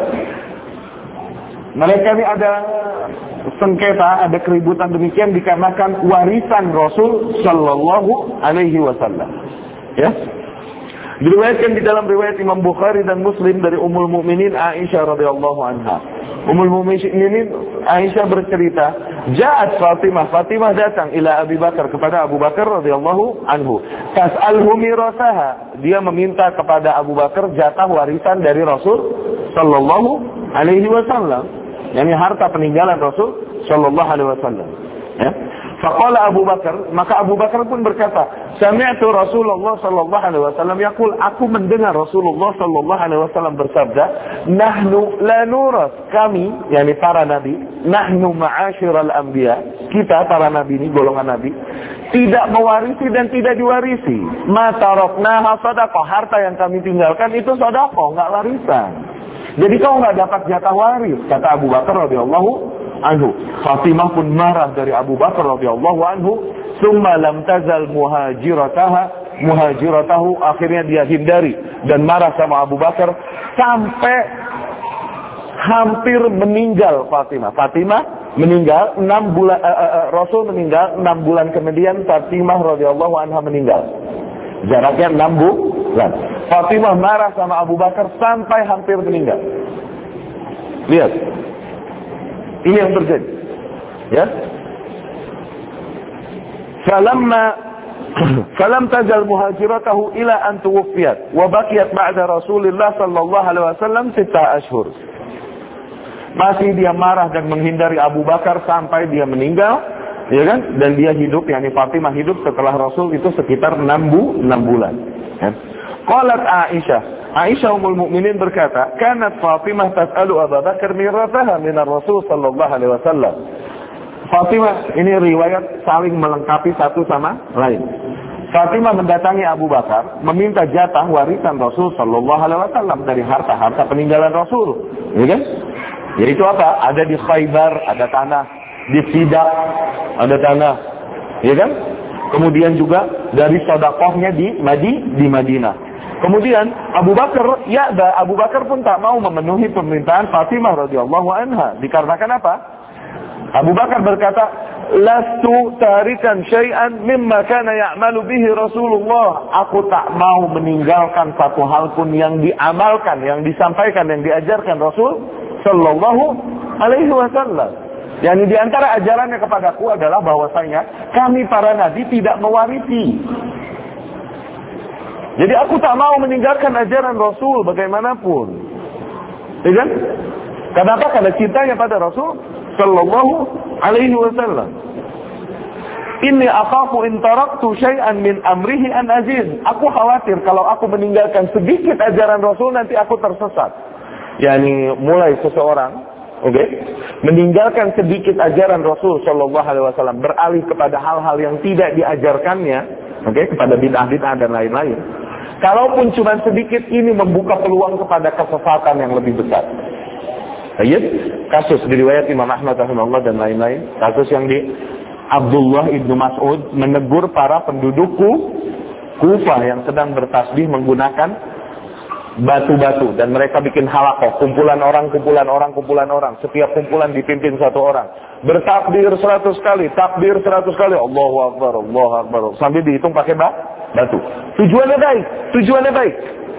Mereka ini ada sengketa, ada keributan demikian dikarenakan warisan Rasul sallallahu alaihi wasallam. Ya. Diriwayatkan di dalam riwayat Imam Bukhari dan Muslim dari Ummul Mukminin Aisyah radhiyallahu anha. Ummul Mukminin Aisyah bercerita, "Ja'at Fatimah, Fatimah datang ila Abi Bakar, kepada Abu Bakar radhiyallahu anhu. Tas'alhu mirasaha." Dia meminta kepada Abu Bakar jatah warisan dari Rasul sallallahu alaihi wasallam, yakni harta peninggalan Rasul sallallahu alaihi wasallam. Ya. Faqala Abu Bakar, maka Abu Bakar pun berkata, "Sami'tu Rasulullah sallallahu alaihi wasallam yaqul," aku mendengar Rasulullah sallallahu alaihi wasallam bersabda, "Nahnu la nuras," kami, yakni para nabi, nahnu ma'asyiral anbiya, kita para nabi ini, golongan nabi, tidak mewarisi dan tidak diwarisi. Ma taraknaha sadaqah, harta yang kami tinggalkan itu sedekah, enggak warisan. Jadi kau enggak dapat jatah waris, kata Abu Bakar radhiyallahu anhu. Fatimah pun marah dari Abu Bakar radhiyallahu anhu. Summa lam tazal muhajirataha muhajiratahu, akhirnya dia hindari dan marah sama Abu Bakar sampai hampir meninggal Fatimah. Fatimah meninggal enam bulan, uh, uh, Rasul meninggal enam bulan kemudian Fatimah radhiyallahu anha meninggal. Jaraknya enam bulan. Fatimah marah sama Abu Bakar sampai hampir meninggal. Lihat. Ini yang terjadi. Ya. Falamma falam tazal muhajiratahu ila an tuwfiyat wa baqiyat ba'da Rasulillah sallallahu alaihi wasallam sita ashhur. Masih dia marah dan menghindari Abu Bakar sampai dia meninggal, ya kan? Dan dia hidup, yakni Fatimah hidup setelah Rasul itu sekitar enam bulan. Ya. Qalat Aisyah, Aisyah ummul mukminin berkata, "Kanat Fatimah tas'alu Abu Bakar mirathaha min Rasul sallallahu alaihi wasallam." Fatimah, ini riwayat saling melengkapi satu sama lain. Fatimah mendatangi Abu Bakar meminta jatah warisan Rasul sallallahu alaihi wasallam dari harta-harta peninggalan Rasul, ya kan? Yaitu apa? Ada di Khaybar, ada tanah, di Sidak, ada tanah, ya kan? Kemudian juga dari sedekahnya di Madi, di Madinah. Kemudian Abu Bakar, ya, Abu Bakar pun tak mau memenuhi permintaan Fatimah radhiyallahu anha. Dikarenakan apa? Abu Bakar berkata, "Lastu tarikan syai'an mimma kana ya'malu bihi Rasulullah." Aku tak mau meninggalkan satu hal pun yang diamalkan, yang disampaikan, yang diajarkan Rasul sallallahu alaihi wasallam. Yang di antara ajarannya kepadaku adalah bahwasanya kami para nabi tidak mewarisi. Jadi aku tak mau meninggalkan ajaran Rasul bagaimanapun. Ya kan? Kenapa? Karena cintanya pada Rasul sallallahu alaihi wasallam. Inni akhafu in taraktu syai'an min amrihi an aziz. Aku khawatir kalau aku meninggalkan sedikit ajaran Rasul nanti aku tersesat. Yani mulai seseorang, oke, okay, meninggalkan sedikit ajaran Rasul sallallahu alaihi wasallam, beralih kepada hal-hal yang tidak diajarkannya, oke, okay, kepada bid'ah-bid'ah dan lain-lain. Kalaupun cuma sedikit, ini membuka peluang kepada kesesatan yang lebih besar. Ayat kasus di riwayat Imam Ahmad rahimahullah dan lain-lain, kasus yang di Abdullah ibnu Mas'ud menegur para penduduk Kufah yang sedang bertasbih menggunakan batu-batu, dan mereka bikin halakoh, kumpulan orang, kumpulan orang, kumpulan orang. Setiap kumpulan dipimpin satu orang. Bertakbir seratus kali, takbir seratus kali, Allahu Akbar, Allahu Akbar, sambil dihitung pakai batu. Tujuannya baik, tujuannya baik.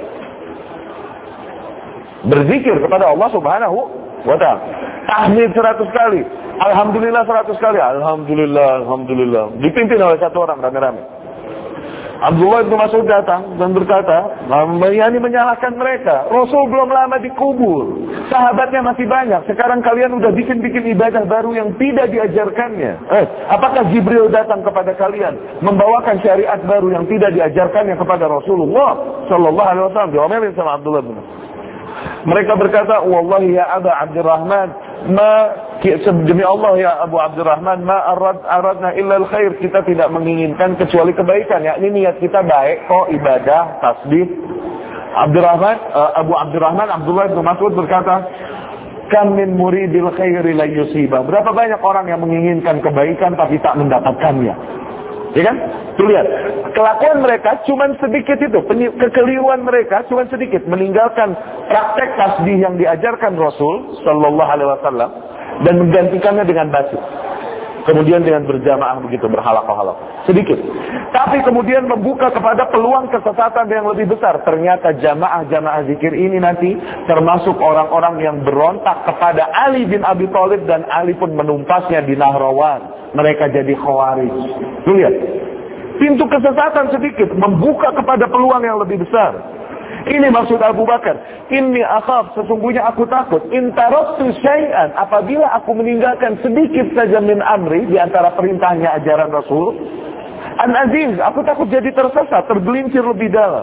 Berzikir kepada Allah Subhanahu wa ta'ala. Tahmid seratus kali, Alhamdulillah seratus kali, Alhamdulillah, Alhamdulillah. Dipimpin oleh satu orang rame-rame. Abdullah bin Mas'ud datang dan berkata, yani menyalahkan mereka. Rasul belum lama dikubur, sahabatnya masih banyak. Sekarang kalian udah bikin-bikin ibadah baru yang tidak diajarkannya. Eh, apakah Jibril datang kepada kalian membawakan syariat baru yang tidak diajarkannya kepada Rasulullah sallallahu alaihi wasallam? Diomelin sama Abdullah bin Mas'ud. Mereka berkata, "Wallahi ya Aba Abdurrahman, ma demi Allah ya Abu Abdurrahman, ma arad aradna illa al-khair." Kita tidak menginginkan kecuali kebaikan, yakni niat kita baik kok, ibadah, tasbih. Abdurrahman, uh, Abu Abdurrahman Abdullah bin Mas'ud berkata, "Kam min muridil khairi la yusibah." Berapa banyak orang yang menginginkan kebaikan tapi tak mendapatkannya. Ya kan? Tuh lihat, kelakuan mereka cuma sedikit itu, kekeliruan mereka cuma sedikit, meninggalkan praktek tasbih yang diajarkan Rasul sallallahu alaihi wasallam dan menggantikannya dengan batu. Kemudian dengan berjamaah begitu, berhalaqah-halaqah. Sedikit. Tapi kemudian membuka kepada peluang kesesatan yang lebih besar. Ternyata jamaah-jamaah zikir ini nanti termasuk orang-orang yang berontak kepada Ali bin Abi Thalib, dan Ali pun menumpasnya di Nahrawan. Mereka jadi khawarij. Tuh lihat. Pintu kesesatan sedikit membuka kepada peluang yang lebih besar. Ini maksud Abu Bakar. Inni akhaf, sesungguhnya aku takut. In taraktu syai'an, apabila aku meninggalkan sedikit saja min amri, di antara perintahnya ajaran Rasul, an aziz, aku takut jadi tersesat, tergelincir lebih dalam.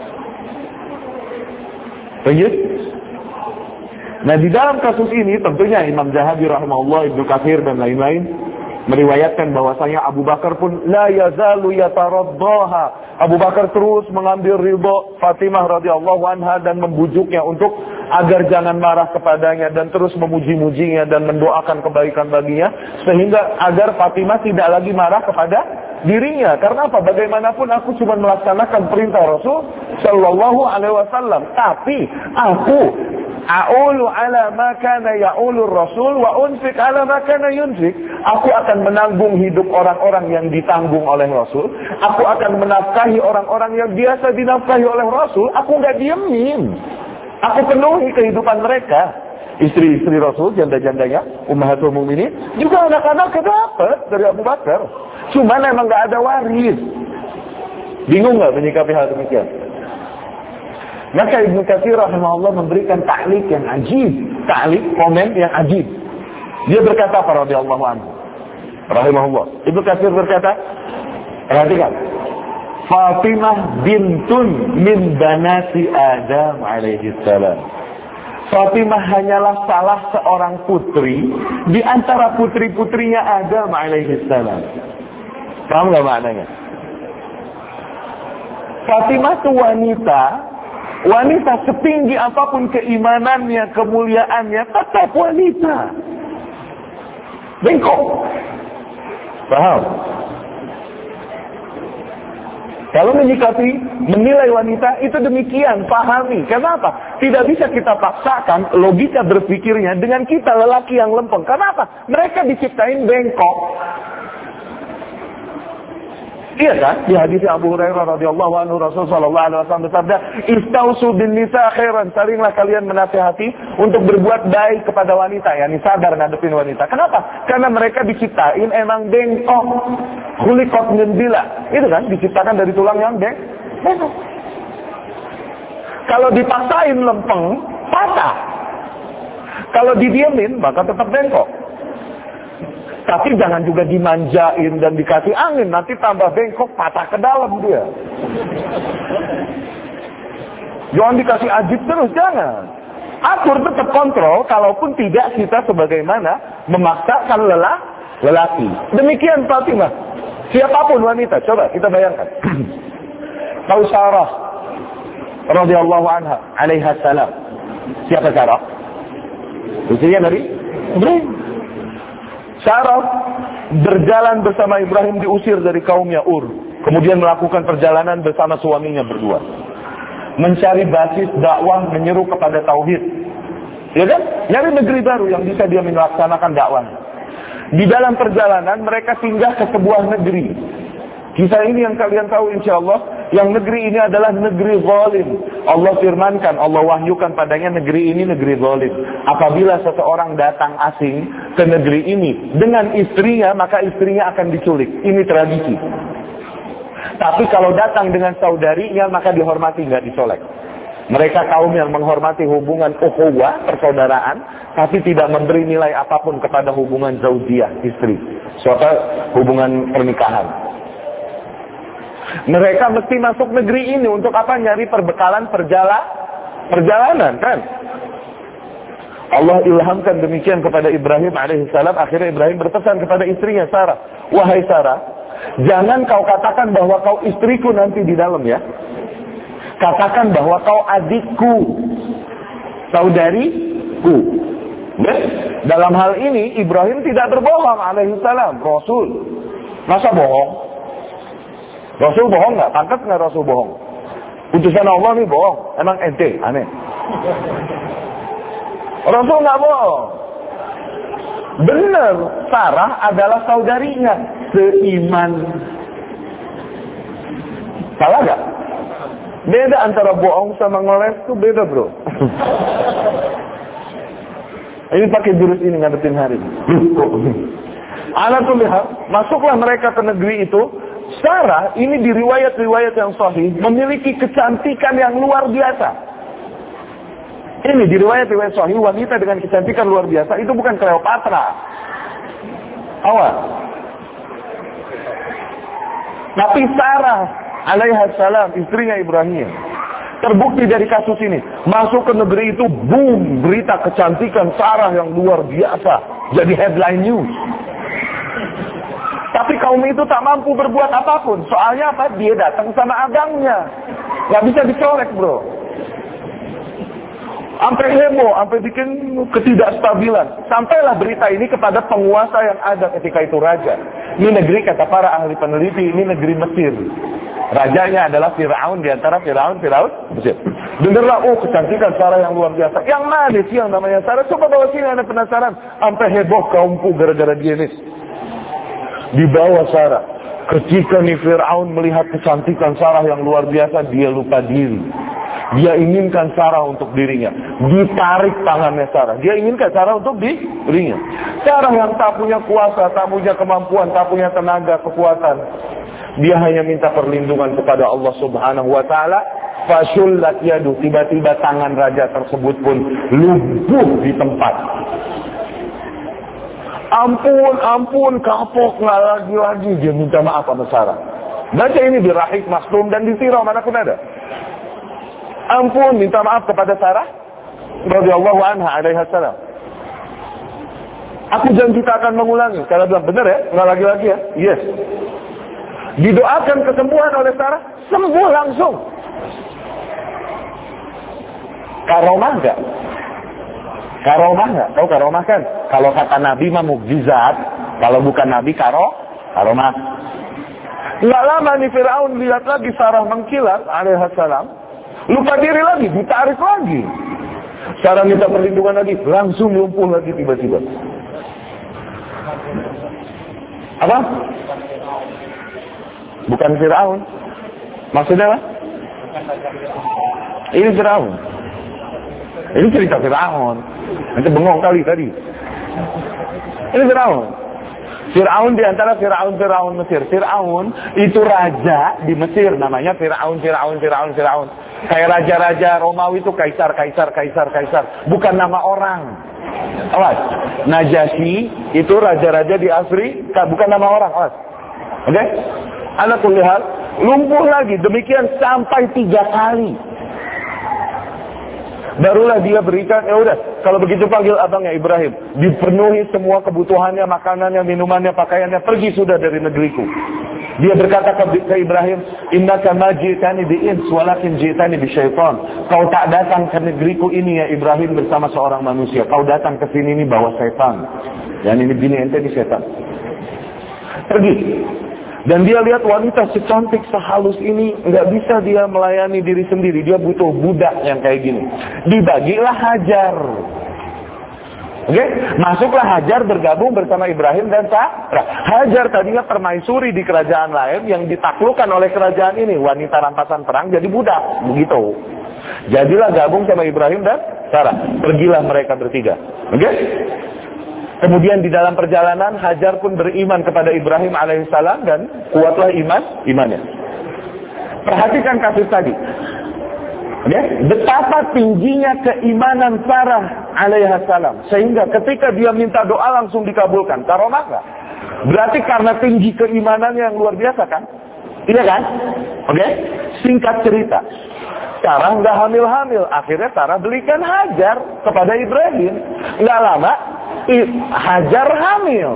Baik. Nah, di dalam kasus ini tentunya Imam Zahabi rahimahullah, Ibnu Katsir dan lain-lain meriwayatkan bahwasanya Abu Bakar pun la yazalu yataraddaha. Abu Bakar terus mengambil ridho Fatimah radhiyallahu anha dan membujuknya untuk agar jangan marah kepadanya, dan terus memuji-mujinya dan mendoakan kebaikan baginya, sehingga agar Fatimah tidak lagi marah kepada dirinya. Karena apa? Bagaimanapun aku cuma melaksanakan perintah Rasul sallallahu alaihi wasallam, tapi aku a'ulu ala ma kana ya'ulu Rasul wa unfik ala ma kana yunfik. Aku akan menanggung hidup orang-orang yang ditanggung oleh Rasul. Aku akan menafkahi orang-orang yang biasa dinafkahi oleh Rasul. Aku nggak diemin. Aku penuhi kehidupan mereka. Istri-istri Rasul, janda-jandanya, Ummahatul Mukminin, juga anak-anaknya dapat dari Abu Bakar. Cuma memang nggak ada waris. Bingung nggak menyikapi hal demikian? Maka Ibnu Katsir rahimahullah memberikan ta'liq yang ajib, ta'liq komen yang ajib. Dia berkata apa radhiyallahu anhu? Rahimahullah. Ibnu Katsir berkata, perhatikan. Fatimah bintun min banati Adam alaihi salam. Fatimah hanyalah salah seorang putri di antara putri-putrinya Adam alaihi salam. Paham nggak maknanya? Fatimah itu wanita, wanita setinggi apapun keimanannya, kemuliaannya, tetap wanita. Bengkok. Paham? Kalau menyikapi, menilai wanita, itu demikian, pahami. Kenapa? Tidak bisa kita paksakan logika berpikirnya dengan kita lelaki yang lempeng. Kenapa? Mereka diciptain bengkok. Iya kan? Di hadis Abu Hurairah radhiyallahu anhu, Rasul sallallahu alaihi wasallam bersabda, "Istausu bin nisa khairan." Saringlah kalian menasihati untuk berbuat baik kepada wanita, yakni sadar ngadepin wanita. Kenapa? Karena mereka diciptain emang bengkok. Khuliqat min bila. Itu kan diciptakan dari tulang yang bengkok. Kalau dipaksain lempeng, patah. Kalau didiemin, maka tetap bengkok. Tapi jangan juga dimanjain dan dikasih angin, nanti tambah bengkok, patah ke dalam dia. Jangan dikasih ajib terus, jangan. Atur, tetap kontrol, kalaupun tidak kita sebagaimana memaksakan lelah, lelaki. Demikian Fatimah. Siapapun wanita, coba kita bayangkan. Tahu Sarah radhiyallahu anha alaiha salam. Siapa Sarah? Istrinya Nabi Ibrahim. Sarah berjalan bersama Ibrahim, diusir dari kaumnya Ur. Kemudian melakukan perjalanan bersama suaminya berdua. Mencari basis dakwah, menyeru kepada tauhid. Ya kan? Nyari negeri baru yang bisa dia melaksanakan dakwah. Di dalam perjalanan mereka singgah ke sebuah negeri. Kisah ini yang kalian tahu insya Allah. Yang negeri ini adalah negeri zalim. Allah firmankan, Allah wahyukan padanya negeri ini negeri zalim. Apabila seseorang datang asing ke negeri ini dengan istrinya, maka istrinya akan diculik. Ini tradisi. Tapi kalau datang dengan saudarinya, maka dihormati, nggak dicolek. Mereka kaum yang menghormati hubungan ukhuwah, persaudaraan, tapi tidak memberi nilai apapun kepada hubungan zaujiyah, istri. Suatu hubungan pernikahan. Mereka mesti masuk negeri ini untuk apa? Nyari perbekalan perjala, perjalanan, kan? Allah ilhamkan demikian kepada Ibrahim alaihissalam. Akhirnya Ibrahim berpesan kepada istrinya Sarah, "Wahai Sarah, jangan kau katakan bahwa kau istriku nanti di dalam ya. Katakan bahwa kau adikku, saudariku." Ya? Dalam hal ini Ibrahim tidak berbohong alaihissalam, Rasul. Masa bohong? Rasul bohong nggak? Pantas nggak Rasul bohong? Utusan Allah nih bohong. Emang ente aneh. Rasul nggak bohong. Benar, Sarah adalah saudarinya seiman. Salah nggak? Beda antara bohong sama ngoles tuh beda bro. Ini pakai jurus ini ngadepin hari. Anak tuh lihat, masuklah mereka ke negeri itu. Sarah ini di riwayat-riwayat yang sahih memiliki kecantikan yang luar biasa. Ini di riwayat-riwayat sahih wanita dengan kecantikan luar biasa itu bukan Cleopatra. Awas. Tapi Sarah alaihissalam, istrinya Ibrahim, terbukti dari kasus ini, masuk ke negeri itu, boom, berita kecantikan Sarah yang luar biasa, jadi headline news. Tapi kaum itu tak mampu berbuat apapun. Soalnya apa? Dia datang sama agangnya. Gak bisa dicolek bro. Sampai heboh, sampai bikin ketidakstabilan. Sampailah berita ini kepada penguasa yang ada ketika itu raja. Ini negeri kata para ahli peneliti, ini negeri Mesir. Rajanya adalah Fir'aun, di antara Fir'aun, Fir'aun Mesir. Dengarlah, oh kecantikan Sarah yang luar biasa. Yang mana sih yang namanya Sarah? Coba bawa sini, anda penasaran. Sampai heboh kaumku gara-gara dia nih. Dibawa Sarah. Ketika nih Fir'aun melihat kecantikan Sarah yang luar biasa, dia lupa diri. Dia inginkan Sarah untuk dirinya. Ditarik tangannya Sarah. Dia inginkan Sarah untuk dirinya. Sarah yang tak punya kuasa, tak punya kemampuan, tak punya tenaga, kekuatan. Dia hanya minta perlindungan kepada Allah Subhanahu wa ta'ala. Fasyullat yadu. Tiba-tiba tangan raja tersebut pun lumpuh di tempat. Ampun, ampun, kapok, nggak lagi-lagi. Dia minta maaf sama Sarah. Baca ini di Rahik Maksum dan di Sirah manapun ada. Ampun, minta maaf kepada Sarah radhiyallahu anha alaiha salam. Aku janji tak akan mengulangi. Sarah bilang, benar ya? Nggak lagi-lagi ya? Yes. Didoakan kesembuhan oleh Sarah, sembuh langsung. Karomah enggak? Karomah enggak? Tahu karomah kan? Kalau kata Nabi mah mukjizat, kalau bukan Nabi karo, karomah. Nggak lama nih Fir'aun lihat lagi Sarah mengkilat alaihi salam. Lupa diri lagi, ditarik lagi. Sarah minta perlindungan lagi, langsung lumpuh lagi tiba-tiba. Apa? Bukan Fir'aun. Maksudnya apa? Ini Fir'aun. Ini cerita Fir'aun. Nanti bengong kali tadi. Ini Fir'aun. Fir'aun di antara Fir'aun-Fir'aun Mesir. Fir'aun itu raja di Mesir, namanya Fir'aun, Fir'aun, Fir'aun, Fir'aun. Kayak raja-raja Romawi itu kaisar, kaisar, kaisar, kaisar. Bukan nama orang. Awas. Najasyi itu raja-raja di Afrika, bukan nama orang. Awas. Oke? Okay? Anak kulihat, lumpuh lagi. Demikian sampai tiga kali. Barulah dia berikan, ya udah, kalau begitu panggil abangnya Ibrahim. Dipenuhi semua kebutuhannya, makanannya, minumannya, pakaiannya, pergi sudah dari negeriku. Dia berkata ke, ke Ibrahim, innaka ma ji'tani bi'ins walakin ji'tani bisyaitan. Kau tak datang ke negeriku ini ya Ibrahim bersama seorang manusia. Kau datang ke sini ini bawa setan. Dan ini bini ente di setan. Pergi. Dan dia lihat wanita secantik, sehalus ini, nggak bisa dia melayani diri sendiri. Dia butuh budak yang kayak gini. Dibagilah Hajar. Oke, okay? Masuklah Hajar bergabung bersama Ibrahim dan Sarah. Hajar tadinya permaisuri di kerajaan lain yang ditaklukkan oleh kerajaan ini. Wanita rampasan perang jadi budak. Begitu. Jadilah gabung sama Ibrahim dan Sarah. Pergilah mereka bertiga. Oke? Okay? Kemudian di dalam perjalanan Hajar pun beriman kepada Ibrahim alaihissalam dan kuatlah iman imannya. Perhatikan kasus tadi. Ya, betapa tingginya keimanan Sarah alaihissalam sehingga ketika dia minta doa langsung dikabulkan. Karomah enggak? Berarti karena tinggi keimanannya yang luar biasa kan? Iya kan? Oke? Okay? Singkat cerita. Sarah nggak hamil-hamil. Akhirnya Sarah belikan Hajar kepada Ibrahim. Nggak lama Hajar hamil.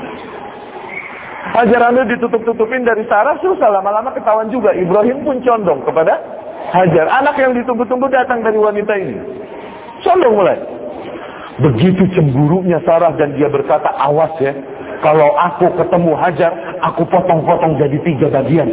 Hajar hamil ditutup-tutupin dari Sarah, susah lama-lama ketahuan juga. Ibrahim pun condong kepada Hajar. Anak yang ditunggu-tunggu datang dari wanita ini. Condong mulai. Begitu cemburunya Sarah dan dia berkata, awas ya. Kalau aku ketemu Hajar, aku potong-potong jadi tiga bagian.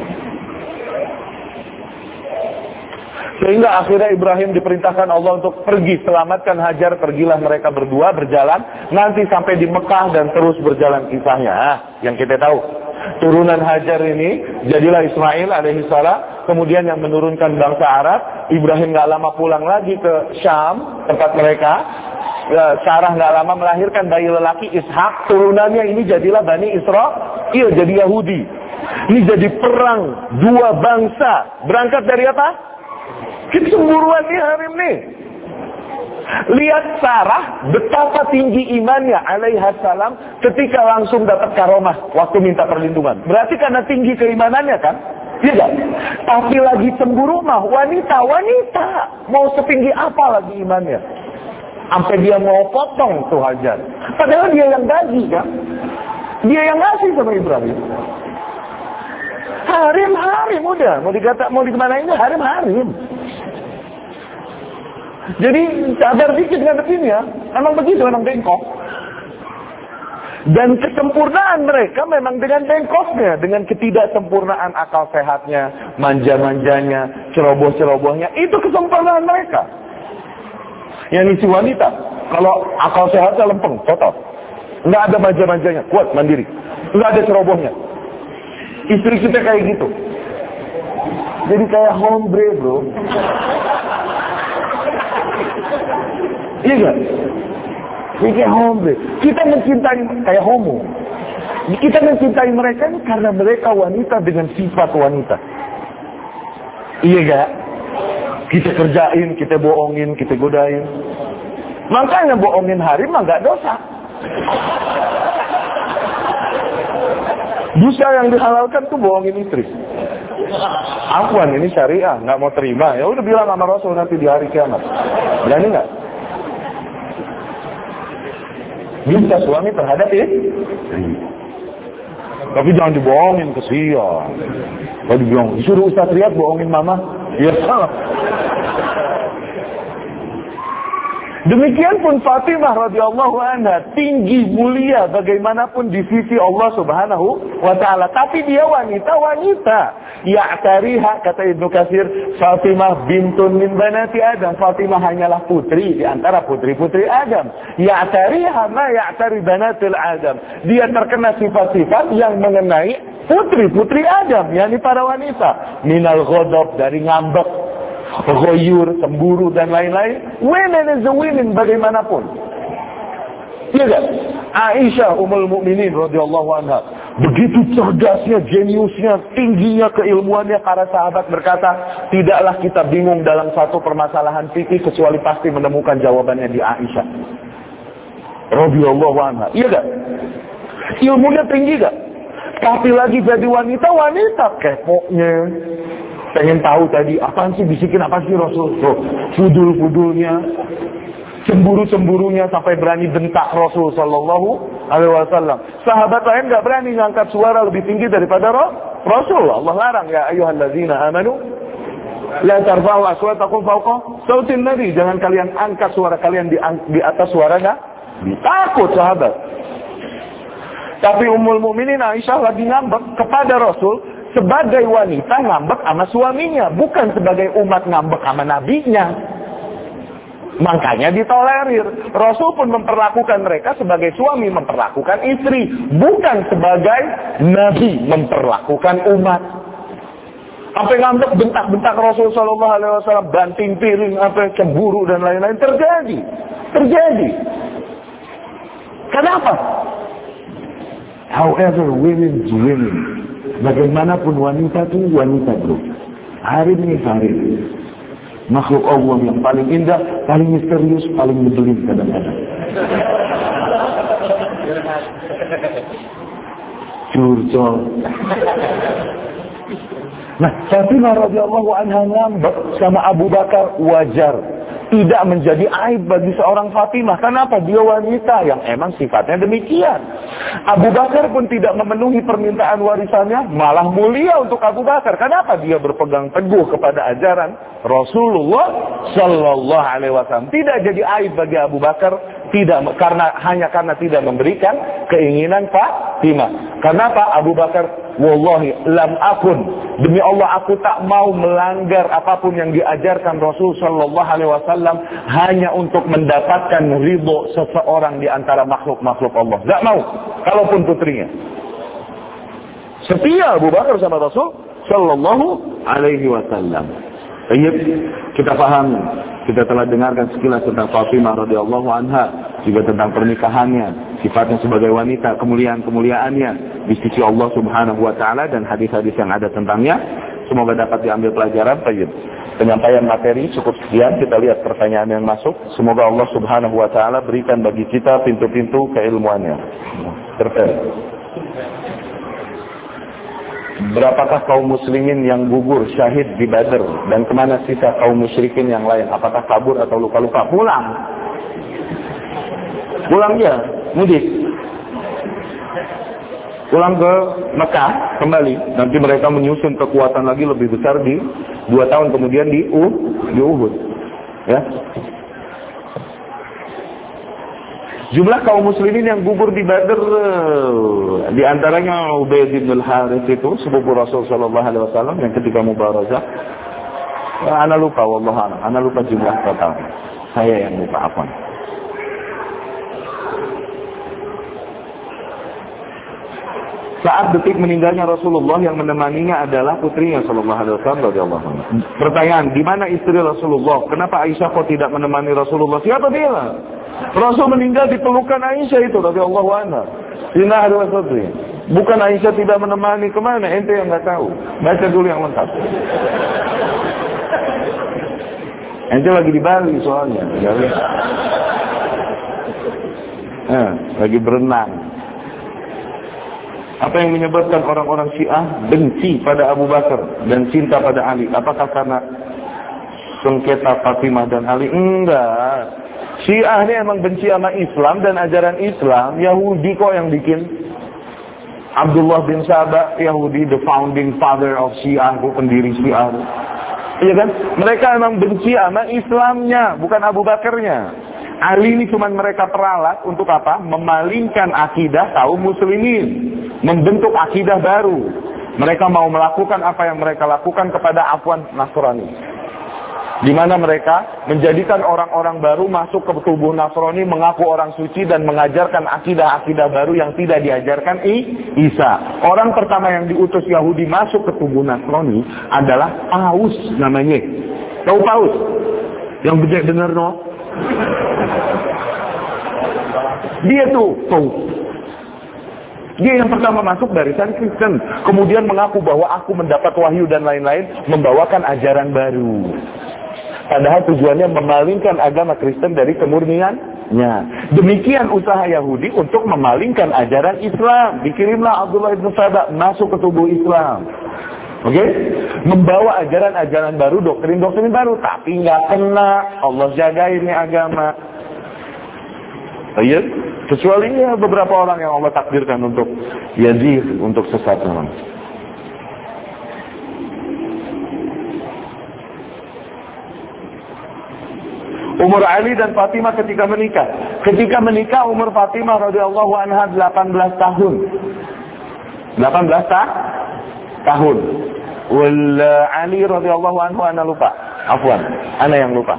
Sehingga akhirnya Ibrahim diperintahkan Allah untuk pergi, selamatkan Hajar. Pergilah mereka berdua berjalan, nanti sampai di Mekah dan terus berjalan kisahnya. Ah, yang kita tahu, turunan Hajar ini jadilah Ismail alaihissalam, kemudian yang menurunkan bangsa Arab. Ibrahim gak lama pulang lagi ke Syam, tempat mereka. Sarah gak lama melahirkan bayi lelaki Ishak. Turunannya ini jadilah Bani Israil, jadi Yahudi. Ini jadi perang dua bangsa. Berangkat dari apa? Kecemburuan nih Harim nih. Lihat Sarah betapa tinggi imannya alaihissalam ketika langsung dapat karomah waktu minta perlindungan. Berarti karena tinggi keimanannya kan? Tidak. Tapi lagi cemburu mah wanita-wanita. Mau setinggi apa lagi imannya? Sampai dia mau potong tuh Hajar. Padahal dia yang gaji kan? Dia yang ngasih sama Ibrahim. Harim, harim udah. Mau dikata, mau digimanain harim, harim. Jadi sabar dikit ngadepin ya. Emang begitu, emang bengkok. Dan kesempurnaan mereka memang dengan bengkoknya, dengan ketidaksempurnaan akal sehatnya, manja-manjanya, ceroboh-cerobohnya, itu kesempurnaan mereka. Yang isi wanita, kalau akal sehatnya lempeng, total. Nggak ada manja-manjanya, kuat, mandiri. Nggak ada cerobohnya. Istri kita kayak gitu. Jadi kayak hombre bro. Iya gak? Kayak hombre. Kita mencintai kayak homo. Kita mencintai mereka ini karena mereka wanita dengan sifat wanita. Iya gak? Kita kerjain, kita bohongin, kita godain. Makanya bohongin harim mah gak dosa. Dosa yang dihalalkan tuh bohongin istri. Afwan, ini syariah, nggak mau terima. Ya udah bilang sama Rasul nanti di hari kiamat. Berani nggak? Bisa suami terhadap istri. Tapi jangan dibohongin, kesian. Kalau dibilang, disuruh Ustaz Riyad bohongin mama, ya salah. Demikian pun Fatimah radhiyallahu anha tinggi mulia bagaimanapun di sisi Allah Subhanahu wa taala, tapi dia wanita-wanita. Ya'tariha, kata Ibnu Katsir, Fatimah bintun min banati Adam. Fatimah hanyalah putri di antara putri-putri Adam. Ya'tariha ma ya'tari banatil Adam. Dia terkena sifat-sifat yang mengenai putri-putri Adam, yakni para wanita. Minal ghadab, dari ngambek, ghoyur, cemburu dan lain-lain. Women is the women bagaimanapun. Iya gak? Aisyah Ummul Mukminin radhiyallahu anha, begitu cerdasnya, jeniusnya, tingginya keilmuannya, para sahabat berkata, tidaklah kita bingung dalam satu permasalahan fikih kecuali pasti menemukan jawabannya di Aisyah radhiyallahu anha. Iya gak? Ilmunya tinggi gak? Tapi lagi jadi wanita-wanita keponya, pengen tahu tadi apaan sih, bisikin apa sih Rasul, oh, fudul-fudulnya, cemburu-cemburunya, sampai berani bentak Rasul sallallahu alaihi wasallam. Sahabat lain nggak berani ngangkat suara lebih tinggi daripada Rasul. Allah larang, ya ayyuhalladzina amanu la tarfa'u aswatakum fawqa sautin nabi. Jangan kalian angkat suara kalian di, di atas suaranya. Takut sahabat. Tapi Ummul Mukminin Aisyah lagi ngambek kepada Rasul sebagai wanita ngambek sama suaminya, bukan sebagai umat ngambek sama nabinya. Makanya ditolerir. Rasul pun memperlakukan mereka sebagai suami memperlakukan istri, bukan sebagai nabi memperlakukan umat. Sampai ngambek, bentak-bentak Rasul sallallahu alaihi wasallam, banting piring, apa, cemburu dan lain-lain terjadi. Terjadi. Kenapa? However, women to women. Bagaimanapun wanita itu wanita bro. Hari ini hari ini. Makhluk Allah yang paling indah, paling misterius, paling nyebelin kadang-kadang. Curcol. Nah, Fatimah radhiyallahu anha ngambek sama Abu Bakar wajar. Tidak menjadi aib bagi seorang Fatimah. Kenapa? Dia wanita yang emang sifatnya demikian. Abu Bakar pun tidak memenuhi permintaan warisannya, malah mulia untuk Abu Bakar. Kenapa? Dia berpegang teguh kepada ajaran Rasulullah sallallahu alaihi wasallam. Tidak jadi aib bagi Abu Bakar, tidak karena hanya karena tidak memberikan keinginan Fatimah. Kenapa? Abu Bakar, wallahi lam akun, demi Allah aku tak mau melanggar apapun yang diajarkan Rasul sallallahu alaihi wasallam hanya untuk mendapatkan ridho seseorang di antara makhluk-makhluk Allah. Enggak mau, kalaupun putrinya. Setia Abu Bakar sama Rasul sallallahu alaihi wasallam. Baik, kita paham, kita telah dengarkan sekilas tentang Fatimah radhiyallahu anha, juga tentang pernikahannya, sifatnya sebagai wanita, kemuliaan-kemuliaannya di sisi Allah Subhanahu wa taala dan hadis-hadis yang ada tentangnya. Semoga dapat diambil pelajaran. Baik. Penyampaian materi cukup sekian, kita lihat pertanyaan yang masuk. Semoga Allah Subhanahu wa taala berikan bagi kita pintu-pintu keilmuannya. Terus. Berapakah kaum muslimin yang gugur syahid di Badr, dan kemana sisa kaum musyrikin yang lain? Apakah kabur atau luka-luka? Pulang. Pulang ya, mudik. Pulang ke Mekah kembali. Nanti mereka menyusun kekuatan lagi lebih besar di dua tahun kemudian di U, di Uhud. Ya. Jumlah kaum muslimin yang gugur di Badr, di antaranya Ubaid bin Al-Harits itu sepupu Rasul sallallahu alaihi wasallam yang ketika mubarazah. Ana lupa wallahi, ana lupa jumlah total. Saya yang lupa apa. Saat detik meninggalnya Rasulullah, yang menemaninya adalah putrinya sallallahu alaihi wasallam. Pertanyaan, di mana istri Rasulullah? Kenapa Aisyah kok tidak menemani Rasulullah? Siapa bilang? Rasul meninggal di pelukan Aisyah itu radhiyallahu anha. Sina adalah putri. Bukan Aisyah tidak menemani, kemana? Ente yang nggak tahu. Baca dulu yang lengkap. Ente lagi di Bali soalnya. Eh, lagi berenang. Apa yang menyebabkan orang-orang Syiah benci pada Abu Bakar dan cinta pada Ali? Apakah karena sengketa Fatimah dan Ali? Enggak. Syiah ini emang benci sama Islam dan ajaran Islam. Yahudi kok yang bikin. Abdullah bin Sabah, Yahudi, the founding father of Syiah, pendiri Syiah. Iya kan? Mereka emang benci sama Islamnya, bukan Abu Bakarnya. Ali ini cuma mereka peralat untuk apa? Memalingkan akidah kaum muslimin, membentuk akidah baru. Mereka mau melakukan apa yang mereka lakukan kepada Afwan Nasrani, di mana mereka menjadikan orang-orang baru masuk ke tubuh Nasrani, mengaku orang suci dan mengajarkan akidah-akidah baru yang tidak diajarkan I, Isa. Orang pertama yang diutus Yahudi masuk ke tubuh Nasrani adalah Paus namanya. Tahu Paus? Yang benar-benar no? Dia tuh, tuh. Dia yang pertama masuk barisan Kristen, kemudian mengaku bahwa aku mendapat wahyu dan lain-lain, membawakan ajaran baru. Padahal tujuannya memalingkan agama Kristen dari kemurniannya. Demikian usaha Yahudi untuk memalingkan ajaran Islam. Dikirimlah Abdullah bin Sabah masuk ke tubuh Islam. Oke, okay? Membawa ajaran-ajaran baru, doktrin-doktrin baru, tapi nggak kena. Allah jaga ini agama. Ayat, kecuali ya beberapa orang yang Allah takdirkan untuk yazir, untuk sesat memang. Umur Ali dan Fatimah ketika menikah. Ketika menikah umur Fatimah radhiyallahu anha delapan belas tahun. delapan belas ta? tahun. Wal Ali radhiyallahu anhu ana lupa. Afwan, ana yang lupa.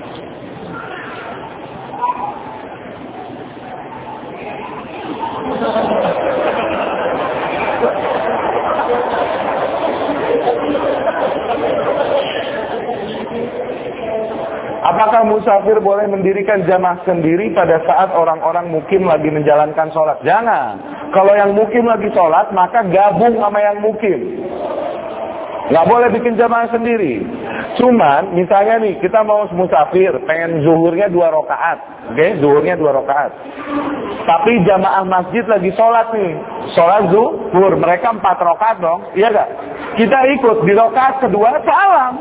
Apakah musafir boleh mendirikan jamaah sendiri pada saat orang-orang mukim lagi menjalankan sholat? Jangan. Kalau yang mukim lagi sholat, maka gabung sama yang mukim. Nggak boleh bikin jamaah sendiri. Cuman, misalnya nih, kita mau musafir, pengen zuhurnya dua rakaat. Oke, okay? Zuhurnya dua rakaat. Tapi jamaah masjid lagi sholat nih. Sholat zuhur, mereka empat rakaat dong. Iya gak? Kita ikut, di rakaat kedua, salam.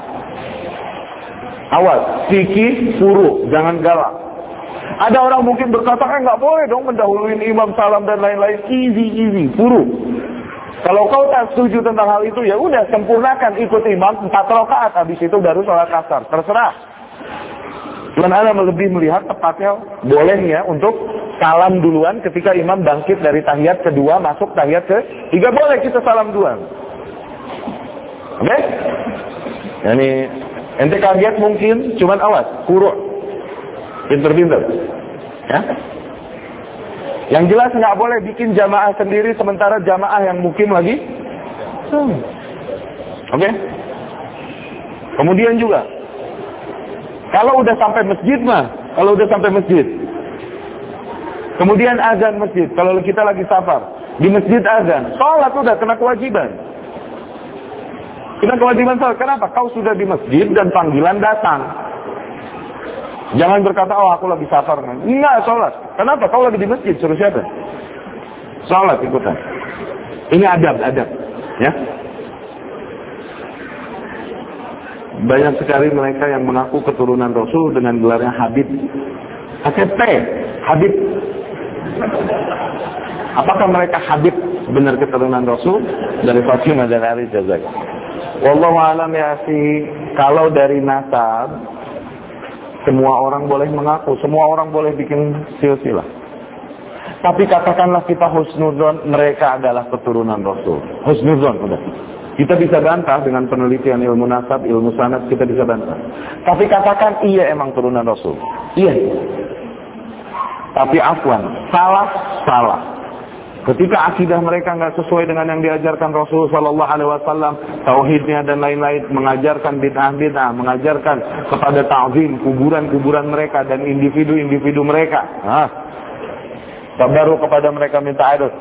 Awas, fikih, furu, jangan galak. Ada orang mungkin berkata, eh nggak boleh dong mendahului imam salam dan lain-lain. Easy, easy, furu. Kalau kau tak setuju tentang hal itu, ya udah sempurnakan ikut imam empat rakaat, habis itu baru sholat asar. Terserah. Cuman Anda lebih melihat tepatnya bolehnya untuk salam duluan ketika imam bangkit dari tahiyat kedua masuk tahiyat ketiga, boleh kita salam duluan. Oke? Okay? Yani ente kaget mungkin, cuman awas, kuruk, pinter-pinter, ya. Yang jelas nggak boleh bikin jamaah sendiri sementara jamaah yang mukim lagi. Hmm. Oke. Okay? Kemudian juga, kalau udah sampai masjid mah, kalau udah sampai masjid, kemudian azan masjid. Kalau kita lagi safar, di masjid azan, sholat udah kena kewajiban. Kita kewajiban sholat. Kenapa? Kau sudah di masjid dan panggilan datang. Jangan berkata, oh aku lagi safar. Enggak, sholat. Kenapa? Kau lagi di masjid. Suruh siapa? Sholat ikutan. Ini adab, adab. Ya. Banyak sekali mereka yang mengaku keturunan Rasul dengan gelarnya Habib. H T P. Habib. Apakah mereka Habib benar keturunan Rasul? Dari Fatimah dan Ali Jazak. Wallahu a'lam ya si. Kalau dari nasab, semua orang boleh mengaku, semua orang boleh bikin silsilah. Tapi katakanlah kita husnuzon, mereka adalah keturunan Rasul. Husnuzon, udah. Kita bisa bantah dengan penelitian ilmu nasab, ilmu sanad, kita bisa bantah. Tapi katakan iya emang turunan Rasul. Iya. Tapi afwan, salah, salah. Ketika akidah mereka nggak sesuai dengan yang diajarkan Rasul Sallallahu Alaihi Wasallam, tauhidnya dan lain-lain, mengajarkan bid'ah-bid'ah, mengajarkan kepada ta'zim kuburan-kuburan mereka dan individu-individu mereka. Nah, baru kepada mereka minta air.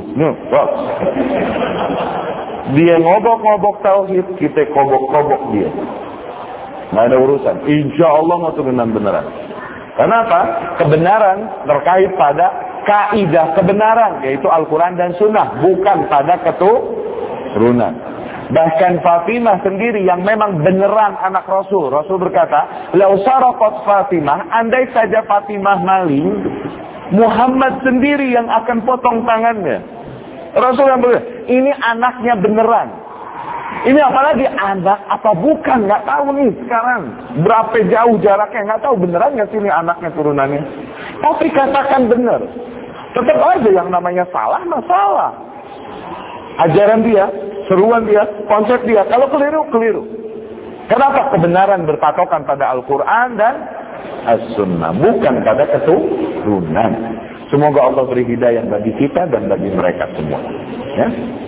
Dia ngobok-ngobok tauhid, kita kobok-kobok dia. Nggak ada urusan. Insya Allah mau turunan beneran. Kenapa? Kebenaran terkait pada kaidah kebenaran, yaitu Al-Quran dan Sunnah, bukan pada keturunan. Bahkan Fatimah sendiri yang memang beneran anak Rasul. Rasul berkata, "Lau saraqat Fatimah," andai saja Fatimah maling, Muhammad sendiri yang akan potong tangannya. Rasul yang berkata, ini anaknya beneran. Ini apalagi anak apa bukan, nggak tahu nih sekarang berapa jauh jaraknya, nggak tahu beneran nggak sih ini anaknya turunannya. Tapi katakan benar, tetap aja yang namanya salah masalah. Ajaran dia, seruan dia, konsep dia, kalau keliru keliru. Kenapa? Kebenaran berpatokan pada Al-Quran dan As-Sunnah, bukan pada keturunan. Semoga Allah beri hidayah bagi kita dan bagi mereka semua. Ya.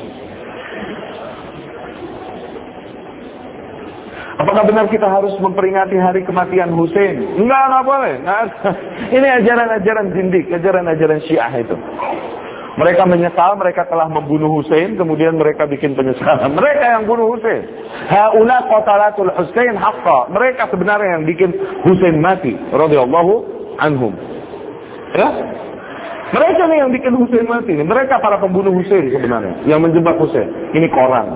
Apakah benar kita harus memperingati hari kematian Hussein? Enggak, enggak boleh. Enggak. Ini ajaran-ajaran zindik, ajaran-ajaran Syiah itu. Mereka menyesal mereka telah membunuh Hussein, kemudian mereka bikin penyesalan. Mereka yang bunuh Hussein. Haula qatalatul Hussein haqqa. Mereka sebenarnya yang bikin Hussein mati, radhiyallahu anhum. Ya? Mereka nih yang bikin Hussein mati. Mereka para pembunuh Hussein sebenarnya, yang menjebak Hussein. Ini Quran.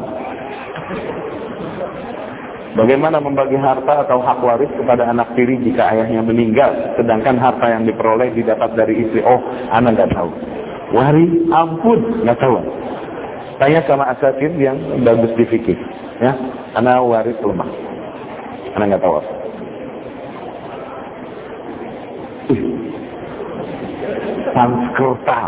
Bagaimana membagi harta atau hak waris kepada anak tiri jika ayahnya meninggal, sedangkan harta yang diperoleh didapat dari istri? Oh, anak nggak tahu. Waris, ampun, nggak tahu. Tanya sama asatid yang bagus di fikih, ya. Anak waris lemah, anak nggak tahu apa. Sanskerta.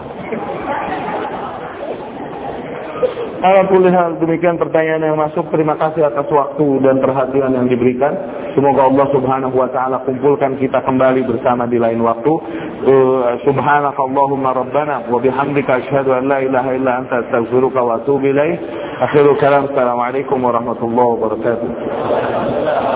Alhamdulillah, demikian pertanyaan yang masuk. Terima kasih atas waktu dan perhatian yang diberikan. Semoga Allah Subhanahu wa taala kumpulkan kita kembali bersama di lain waktu. Uh, Subhanakallahumma rabbana wa bihamdika asyhadu an la ilaha illa anta astaghfiruka wa atubu ilaik. Akhirul kalam. Assalamualaikum warahmatullahi wabarakatuh.